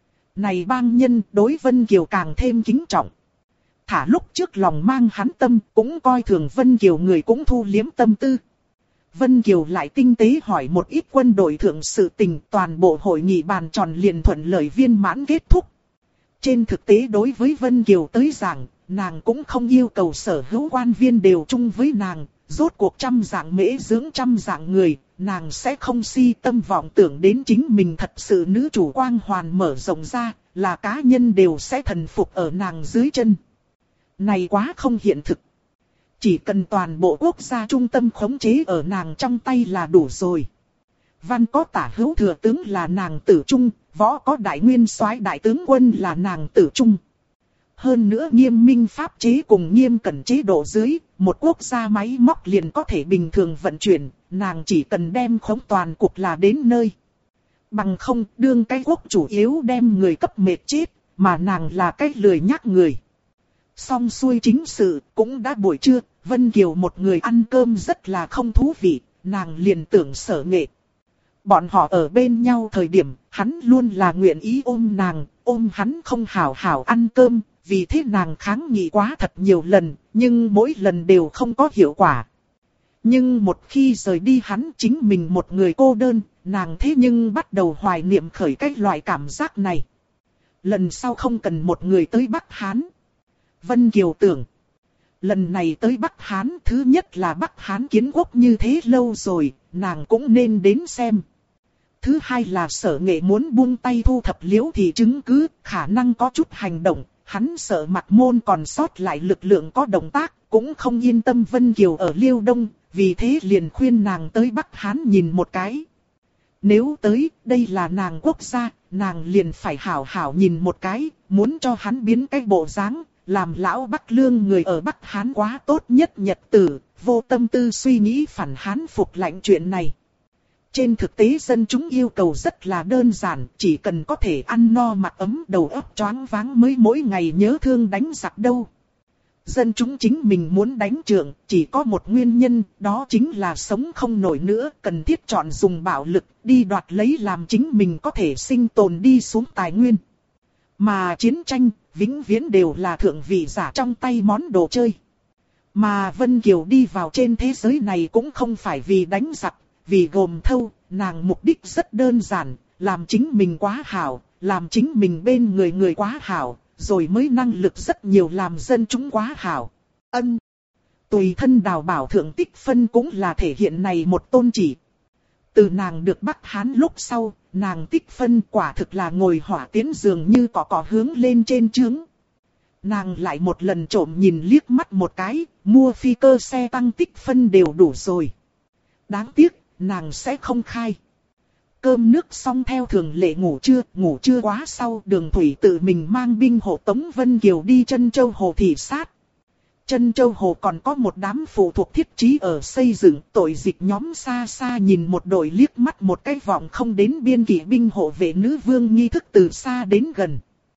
Này bang nhân đối Vân Kiều càng thêm kính trọng. Thả lúc trước lòng mang hắn tâm cũng coi thường Vân Kiều người cũng thu liếm tâm tư. Vân Kiều lại tinh tế hỏi một ít quân đội thượng sự tình, toàn bộ hội nghị bàn tròn liền thuận lợi viên mãn kết thúc. Trên thực tế đối với Vân Kiều tới giảng, nàng cũng không yêu cầu sở hữu quan viên đều chung với nàng, rốt cuộc trăm dạng mễ dưỡng trăm dạng người, nàng sẽ không si tâm vọng tưởng đến chính mình thật sự nữ chủ quang hoàn mở rộng ra, là cá nhân đều sẽ thần phục ở nàng dưới chân. Này quá không hiện thực. Chỉ cần toàn bộ quốc gia trung tâm khống chế ở nàng trong tay là đủ rồi. Văn có tả hữu thừa tướng là nàng tử trung, võ có đại nguyên soái đại tướng quân là nàng tử trung. Hơn nữa nghiêm minh pháp chế cùng nghiêm cẩn chế độ dưới, một quốc gia máy móc liền có thể bình thường vận chuyển, nàng chỉ cần đem khống toàn cục là đến nơi. Bằng không, đương cái quốc chủ yếu đem người cấp mệt chết, mà nàng là cái lười nhác người. Xong xuôi chính sự, cũng đã buổi trưa, Vân Kiều một người ăn cơm rất là không thú vị, nàng liền tưởng Sở Nghệ. Bọn họ ở bên nhau thời điểm, hắn luôn là nguyện ý ôm nàng, ôm hắn không hảo hảo ăn cơm, vì thế nàng kháng nghị quá thật nhiều lần, nhưng mỗi lần đều không có hiệu quả. Nhưng một khi rời đi hắn chính mình một người cô đơn, nàng thế nhưng bắt đầu hoài niệm khởi cái loại cảm giác này. Lần sau không cần một người tới Bắc Hán. Vân Kiều tưởng, lần này tới Bắc Hán thứ nhất là Bắc Hán kiến quốc như thế lâu rồi, nàng cũng nên đến xem. Thứ hai là Sở Nghệ muốn buông tay thu thập Liễu Thị chứng cứ, khả năng có chút hành động, hắn sợ mặt môn còn sót lại lực lượng có động tác, cũng không yên tâm Vân Kiều ở Liêu Đông, vì thế liền khuyên nàng tới Bắc Hán nhìn một cái. Nếu tới, đây là nàng quốc gia, nàng liền phải hảo hảo nhìn một cái, muốn cho hắn biến cái bộ dáng, làm lão Bắc Lương người ở Bắc Hán quá tốt nhất nhật tử, vô tâm tư suy nghĩ phản Hán phục lạnh chuyện này. Trên thực tế dân chúng yêu cầu rất là đơn giản, chỉ cần có thể ăn no mặc ấm đầu óc choáng váng mới mỗi ngày nhớ thương đánh giặc đâu. Dân chúng chính mình muốn đánh trận, chỉ có một nguyên nhân, đó chính là sống không nổi nữa, cần thiết chọn dùng bạo lực, đi đoạt lấy làm chính mình có thể sinh tồn đi xuống tài nguyên. Mà chiến tranh, vĩnh viễn đều là thượng vị giả trong tay món đồ chơi. Mà Vân Kiều đi vào trên thế giới này cũng không phải vì đánh giặc, vì gồm thâu, nàng mục đích rất đơn giản, làm chính mình quá hảo, làm chính mình bên người quá hảo, rồi mới năng lực rất nhiều làm dân chúng quá hảo. Tùy thân đào bảo thượng tích phân cũng là thể hiện này một tôn chỉ. Từ nàng được Bắc Hán lúc sau, nàng tích phân quả thực là ngồi hỏa tiến dường như cỏ hướng lên trên trướng. Nàng lại một lần trộm nhìn liếc mắt một cái, mua phi cơ xe tăng tích phân đều đủ rồi. Đáng tiếc, nàng sẽ không khai. Cơm nước xong theo thường lệ ngủ trưa quá sau Đường Thủy tự mình mang binh hộ tống Vân Kiều đi Trân Châu Hồ thị sát. Trân Châu Hồ còn có một đám phụ thuộc thiết trí ở xây dựng, tội dịch nhóm xa xa nhìn một đội liếc mắt một cái vọng không đến biên kỵ binh hộ vệ nữ vương nghi thức từ xa đến gần.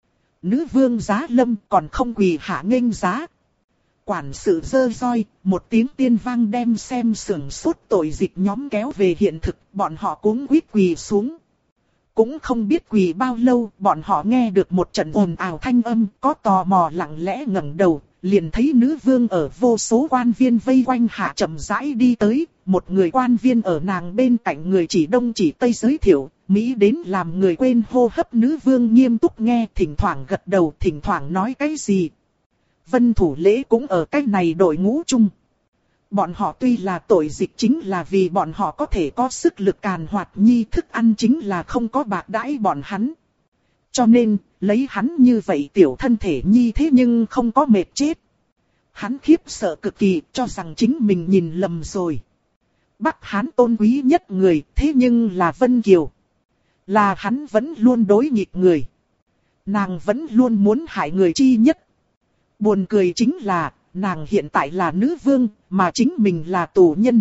Nữ vương giá lâm còn không quỳ hạ nghênh giá. Quản sự giơ roi, một tiếng tiên vang đem xem sưởng sốt tội dịch nhóm kéo về hiện thực, bọn họ cuống quýt quỳ xuống. Cũng không biết quỳ bao lâu, bọn họ nghe được một trận ồn ào thanh âm, có tò mò lặng lẽ ngẩng đầu, liền thấy nữ vương ở vô số quan viên vây quanh hạ chậm rãi đi tới, một người quan viên ở nàng bên cạnh người chỉ đông chỉ tây giới thiệu, Mỹ đến làm người quên hô hấp. Nữ vương nghiêm túc nghe, thỉnh thoảng gật đầu, thỉnh thoảng nói cái gì. Vân Thủ Lễ cũng ở cái này đội ngũ chung. Bọn họ tuy là tội dịch chính là vì bọn họ có thể có sức lực càn hoạt nhi, thức ăn chính là không có bạc đãi bọn hắn. Cho nên, lấy hắn như vậy tiểu thân thể nhi thế nhưng không có mệt chết. Hắn khiếp sợ cực kỳ, cho rằng chính mình nhìn lầm rồi. Bắc Hán tôn quý nhất người, thế nhưng là Vân Kiều. Là hắn vẫn luôn đối nghịch người. Nàng vẫn luôn muốn hại người chi nhất. Buồn cười chính là, nàng hiện tại là nữ vương, mà chính mình là tù nhân.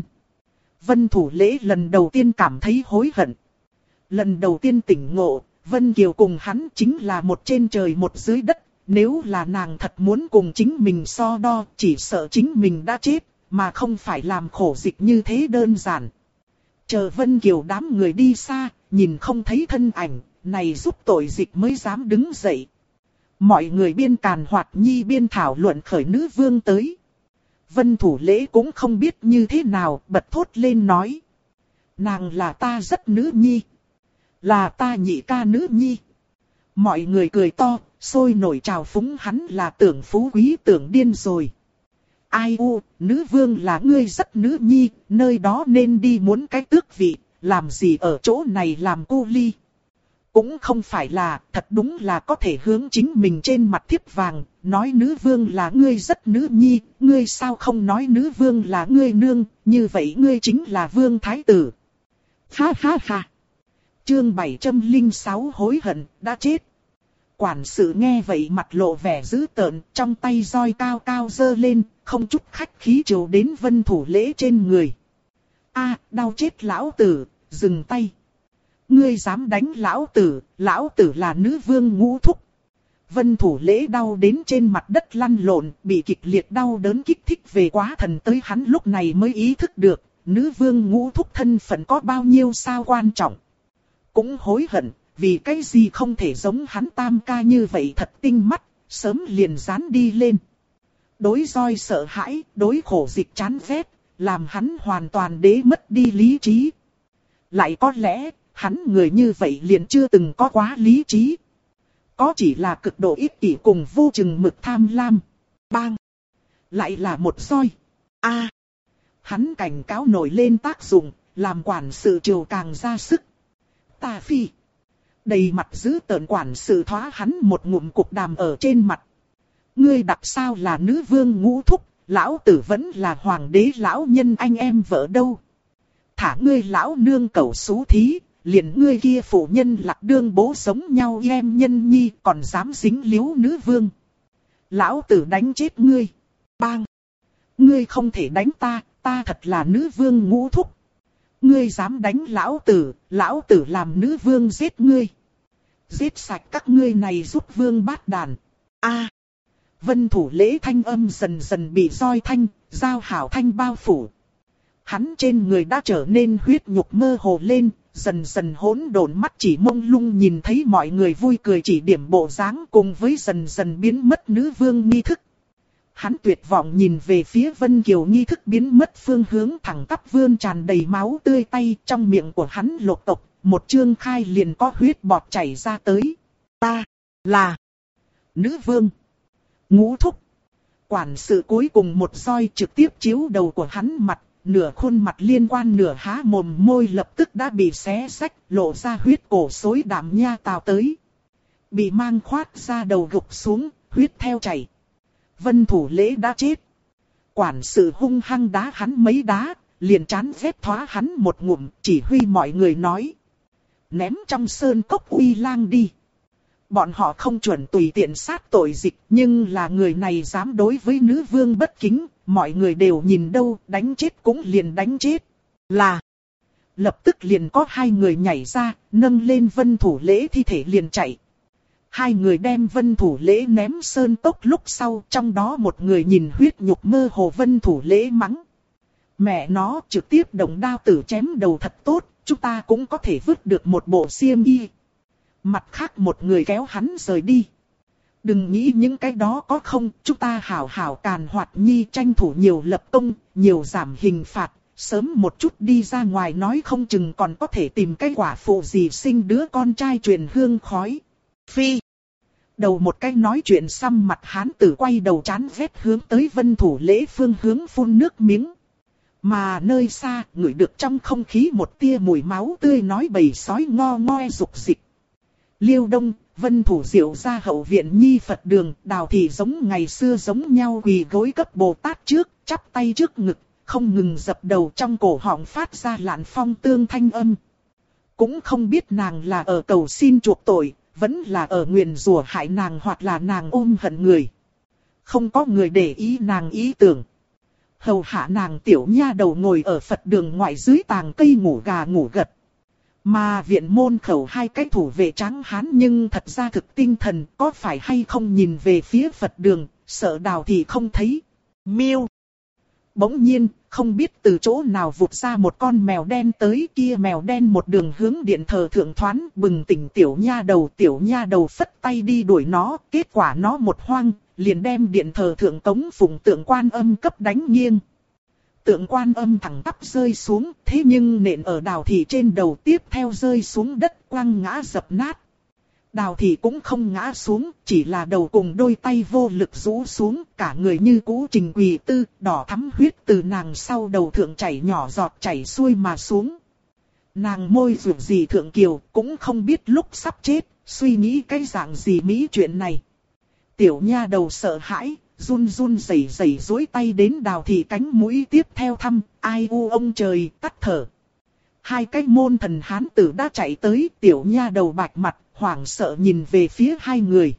Vân Thủ Lễ lần đầu tiên cảm thấy hối hận. Lần đầu tiên tỉnh ngộ, Vân Kiều cùng hắn chính là một trên trời một dưới đất. Nếu là nàng thật muốn cùng chính mình so đo, chỉ sợ chính mình đã chết, mà không phải làm khổ dịch như thế đơn giản. Chờ Vân Kiều đám người đi xa, nhìn không thấy thân ảnh, này giúp tội dịch mới dám đứng dậy. Mọi người biên càn hoạt nhi biên thảo luận khởi nữ vương tới. Vân Thủ Lễ cũng không biết như thế nào, bật thốt lên nói. Nàng là ta rất nữ nhi. Là ta nhị ca nữ nhi. Mọi người cười to, sôi nổi trào phúng hắn là tưởng phú quý tưởng điên rồi. Ai u, nữ vương là ngươi rất nữ nhi, nơi đó nên đi muốn cái tước vị, làm gì ở chỗ này làm cu ly. Cũng không phải là, thật đúng là có thể hướng chính mình trên mặt thiếp vàng, nói nữ vương là ngươi rất nữ nhi, ngươi sao không nói nữ vương là ngươi nương, như vậy ngươi chính là vương thái tử. Ha ha ha. Chương 706 hối hận, đã chết. Quản sự nghe vậy mặt lộ vẻ dữ tợn, trong tay roi cao cao giơ lên, không chút khách khí trồ đến Vân Thủ Lễ trên người. A, đau chết lão tử, dừng tay. Ngươi dám đánh lão tử là nữ vương ngũ thúc. Vân Thủ Lễ đau đến trên mặt đất lăn lộn, bị kịch liệt đau đớn kích thích về quá thần tới hắn lúc này mới ý thức được, nữ vương ngũ thúc thân phận có bao nhiêu sao quan trọng. Cũng hối hận, vì cái gì không thể giống hắn tam ca như vậy thật tinh mắt, sớm liền dán đi lên. Đối roi sợ hãi, đối khổ dịch chán ghét, làm hắn hoàn toàn đế mất đi lý trí. Lại có lẽ, hắn người như vậy liền chưa từng có quá lý trí. Có chỉ là cực độ ích kỷ cùng vô chừng mực tham lam. Bang! Lại là một roi. A! Hắn cảnh cáo nổi lên tác dụng, làm quản sự triều càng ra sức. Ta phi! Đầy mặt giữ tợn quản sự thoá hắn một ngụm cục đàm ở trên mặt. Ngươi đặc sao là nữ vương ngũ thúc, lão tử vẫn là hoàng đế lão nhân anh em vợ đâu. Thả ngươi lão nương cẩu xú thí, liền ngươi kia phụ nhân lạc đương bố sống nhau em nhân nhi còn dám dính líu nữ vương. Lão tử đánh chết ngươi. Bang! Ngươi không thể đánh ta, ta thật là nữ vương ngũ thúc. Ngươi dám đánh lão tử làm nữ vương giết ngươi. Giết sạch các ngươi này giúp vương bát đàn. A! Vân Thủ Lễ thanh âm dần dần bị roi thanh, dao hảo thanh bao phủ. Hắn trên người đã trở nên huyết nhục mơ hồ lên, dần dần hỗn độn, mắt chỉ mông lung nhìn thấy mọi người vui cười chỉ điểm bộ dáng cùng với dần dần biến mất nữ vương nghi thức. Hắn tuyệt vọng nhìn về phía Vân Kiều nghi thức biến mất phương hướng, thẳng tắp vươn tràn đầy máu tươi tay, trong miệng của hắn lột tộc, một chương khai liền có huyết bọt chảy ra tới. Ta là nữ vương. Ngũ thúc. Quản sự cuối cùng một roi trực tiếp chiếu đầu của hắn mặt, nửa khuôn mặt liên quan nửa há mồm môi lập tức đã bị xé rách, lộ ra huyết cổ xối đảm nha tào tới. Bị mang khoát ra đầu gục xuống, huyết theo chảy. Vân Thủ Lễ đã chết. Quản sự hung hăng đá hắn mấy đá, liền chán ghét thoá hắn một ngụm, chỉ huy mọi người nói. Ném trong sơn cốc uy lang đi. Bọn họ không chuẩn tùy tiện sát tội dịch, nhưng là người này dám đối với nữ vương bất kính, mọi người đều nhìn đâu, đánh chết cũng liền đánh chết. Là, lập tức liền có hai người nhảy ra, nâng lên Vân Thủ Lễ thi thể liền chạy. Hai người đem Vân Thủ Lễ ném sơn cốc lúc sau, trong đó một người nhìn huyết nhục mơ hồ Vân Thủ Lễ mắng. Mẹ nó trực tiếp động đao tử chém đầu thật tốt, chúng ta cũng có thể vứt được một bộ xiêm y. Mặt khác một người kéo hắn rời đi. Đừng nghĩ những cái đó có không, chúng ta hảo hảo càn hoạt nhi tranh thủ nhiều lập công, nhiều giảm hình phạt, sớm một chút đi ra ngoài nói không chừng còn có thể tìm cái quả phụ gì sinh đứa con trai truyền hương khói. Phi. Đầu một cái nói chuyện xăm mặt hán tử quay đầu chán ghét hướng tới Vân Thủ Lễ phương hướng phun nước miếng. Mà nơi xa, ngửi được trong không khí một tia mùi máu tươi nói bầy sói ngo ngoe rục dịch. Liêu Đông, Vân Thủ Diệu ra hậu viện Nhi Phật đường, Đào Thị giống ngày xưa giống nhau quỳ gối cấp Bồ Tát trước, chắp tay trước ngực, không ngừng dập đầu trong cổ họng phát ra lạn phong tương thanh âm. Cũng không biết nàng là ở cầu xin chuộc tội, vẫn là ở nguyền rủa hại nàng hoặc là nàng ôm hận người. Không có người để ý nàng ý tưởng. Hầu hạ nàng tiểu nha đầu ngồi ở Phật đường ngoại dưới tàng cây ngủ gà ngủ gật. Mà viện môn khẩu hai cái thủ vệ trắng hán nhưng thật ra thực tinh thần, có phải hay không nhìn về phía Phật đường, sợ Đào Thị không thấy. Miêu. Bỗng nhiên, không biết từ chỗ nào vụt ra một con mèo đen tới, kia mèo đen một đường hướng điện thờ thượng thoán, bừng tỉnh tiểu nha đầu phất tay đi đuổi nó, kết quả nó một hoang, liền đem điện thờ thượng cống phụng tượng Quan Âm cấp đánh nghiêng. Tượng Quan Âm thẳng tắp rơi xuống, thế nhưng nện ở Đào Thị trên đầu, tiếp theo rơi xuống đất quăng ngã dập nát. Đào Thị cũng không ngã xuống, chỉ là đầu cùng đôi tay vô lực rũ xuống, cả người như cũ trình quỳ tư, đỏ thắm huyết từ nàng sau đầu thượng chảy nhỏ giọt chảy xuôi mà xuống. Nàng môi ruột gì thượng kiều, cũng không biết lúc sắp chết, suy nghĩ cái dạng gì mỹ chuyện này. Tiểu nha đầu sợ hãi, run run rẩy rẩy duỗi tay đến Đào Thị cánh mũi tiếp theo thăm, ai u ông trời, tắt thở. Hai cái môn thần hán tử đã chạy tới, tiểu nha đầu bạch mặt, hoảng sợ nhìn về phía hai người.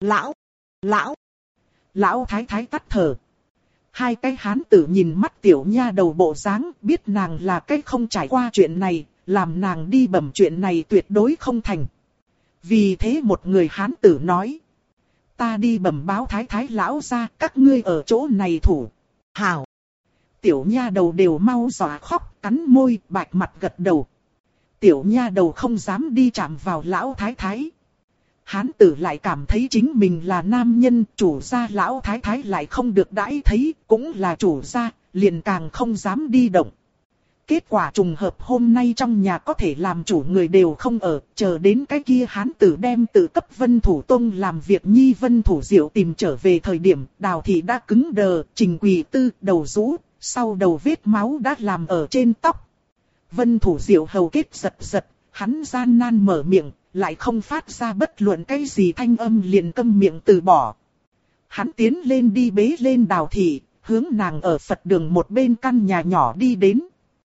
Lão thái thái tắt thở. Hai cái hán tử nhìn mắt tiểu nha đầu bộ dáng, biết nàng là cái không trải qua chuyện này, làm nàng đi bẩm chuyện này tuyệt đối không thành. Vì thế một người hán tử nói. Ta đi bẩm báo thái thái lão ra, các ngươi ở chỗ này thủ. Hảo. Tiểu nha đầu đều mau dọa khóc, cắn môi, bạch mặt gật đầu. Tiểu nha đầu không dám đi chạm vào lão thái thái. Hán tử lại cảm thấy chính mình là nam nhân, chủ gia lão thái thái lại không được đãi thấy, cũng là chủ gia, liền càng không dám đi động. Kết quả trùng hợp hôm nay trong nhà có thể làm chủ người đều không ở, chờ đến cái kia hán tử đem tự cấp Vân Thủ Tông làm việc Nhi Vân Thủ Diệu tìm trở về thời điểm, Đào Thị đã cứng đờ, trình quỳ tư, đầu rũ, sau đầu vết máu đã làm ở trên tóc. Vân Thủ Diệu hầu kết giật giật, hắn gian nan mở miệng, lại không phát ra bất luận cái gì thanh âm liền câm miệng từ bỏ. Hắn tiến lên đi bế lên Đào Thị, hướng nàng ở Phật đường một bên căn nhà nhỏ đi đến.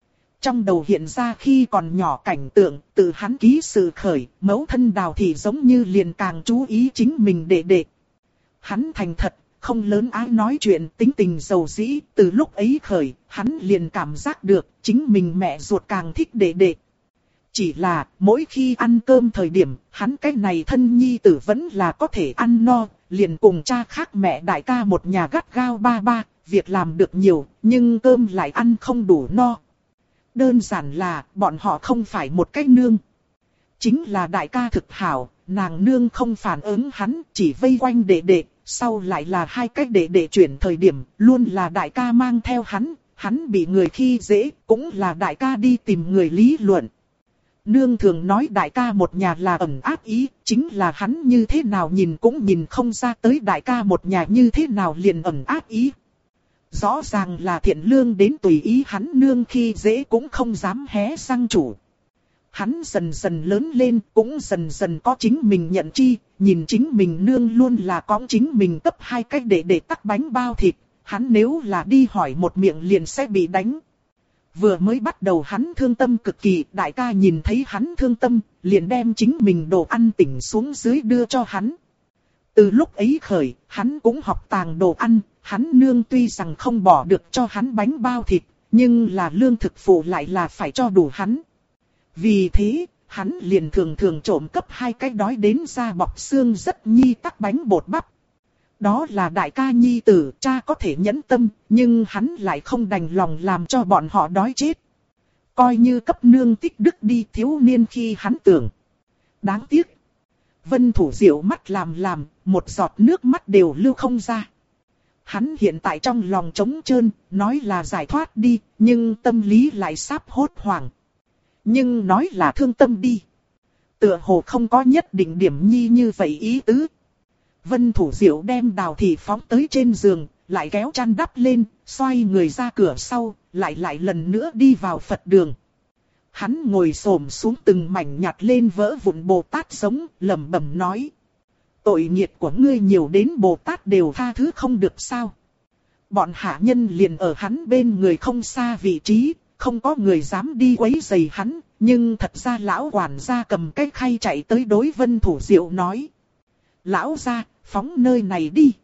Trong đầu hiện ra khi còn nhỏ cảnh tượng, từ hắn ký sự khởi, mẫu thân Đào Thị giống như liền càng chú ý chính mình đệ đệ. Hắn thành thật, không lớn ái nói chuyện, tính tình dầu dĩ, từ lúc ấy khởi, hắn liền cảm giác được, chính mình mẹ ruột càng thích đệ đệ. Chỉ là, mỗi khi ăn cơm thời điểm, hắn cái này thân nhi tử vẫn là có thể ăn no, liền cùng cha khác mẹ đại ca một nhà gắt gao ba ba, việc làm được nhiều, nhưng cơm lại ăn không đủ no. Đơn giản là, bọn họ không phải một cái nương. Chính là đại ca thực hảo, nàng nương không phản ứng hắn, chỉ vây quanh đệ đệ, sau lại là hai cái đệ đệ chuyển thời điểm, luôn là đại ca mang theo hắn bị người khi dễ, cũng là đại ca đi tìm người lý luận. Nương thường nói đại ca một nhà là ẩn áp ý, chính là hắn như thế nào nhìn cũng nhìn không ra tới đại ca một nhà như thế nào liền ẩn áp ý. Rõ ràng là thiện lương đến tùy ý hắn nương khi dễ cũng không dám hé răng chủ. Hắn dần dần lớn lên cũng dần dần có chính mình nhận chi, nhìn chính mình nương luôn là có chính mình cấp hai cách để tắc bánh bao thịt, hắn nếu là đi hỏi một miệng liền sẽ bị đánh. Vừa mới bắt đầu hắn thương tâm cực kỳ, đại ca nhìn thấy hắn thương tâm, liền đem chính mình đồ ăn tỉnh xuống dưới đưa cho hắn. Từ lúc ấy khởi, hắn cũng học tàng đồ ăn, hắn nương tuy rằng không bỏ được cho hắn bánh bao thịt, nhưng là lương thực phụ lại là phải cho đủ hắn. Vì thế, hắn liền thường thường trộm cấp hai cái đói đến ra bọc xương rất nhi tắc bánh bột bắp. Đó là đại ca nhi tử, cha có thể nhẫn tâm, nhưng hắn lại không đành lòng làm cho bọn họ đói chết. Coi như cấp nương tích đức đi thiếu niên khi hắn tưởng. Đáng tiếc. Vân Thủ Diệu mắt làm, một giọt nước mắt đều lưu không ra. Hắn hiện tại trong lòng trống trơn, nói là giải thoát đi, nhưng tâm lý lại sắp hốt hoảng. Nhưng nói là thương tâm đi. Tựa hồ không có nhất định điểm nhi như vậy ý tứ. Vân Thủ Diệu đem Đào Thị phóng tới trên giường, lại kéo chăn đắp lên, xoay người ra cửa sau, lại lần nữa đi vào Phật đường. Hắn ngồi xổm xuống từng mảnh nhặt lên vỡ vụn Bồ Tát giống, lẩm bẩm nói. Tội nghiệt của ngươi nhiều đến Bồ Tát đều tha thứ không được sao. Bọn hạ nhân liền ở hắn bên người không xa vị trí, không có người dám đi quấy rầy hắn, nhưng thật ra lão quản gia cầm cái khay chạy tới đối Vân Thủ Diệu nói. Lão gia, phóng nơi này đi.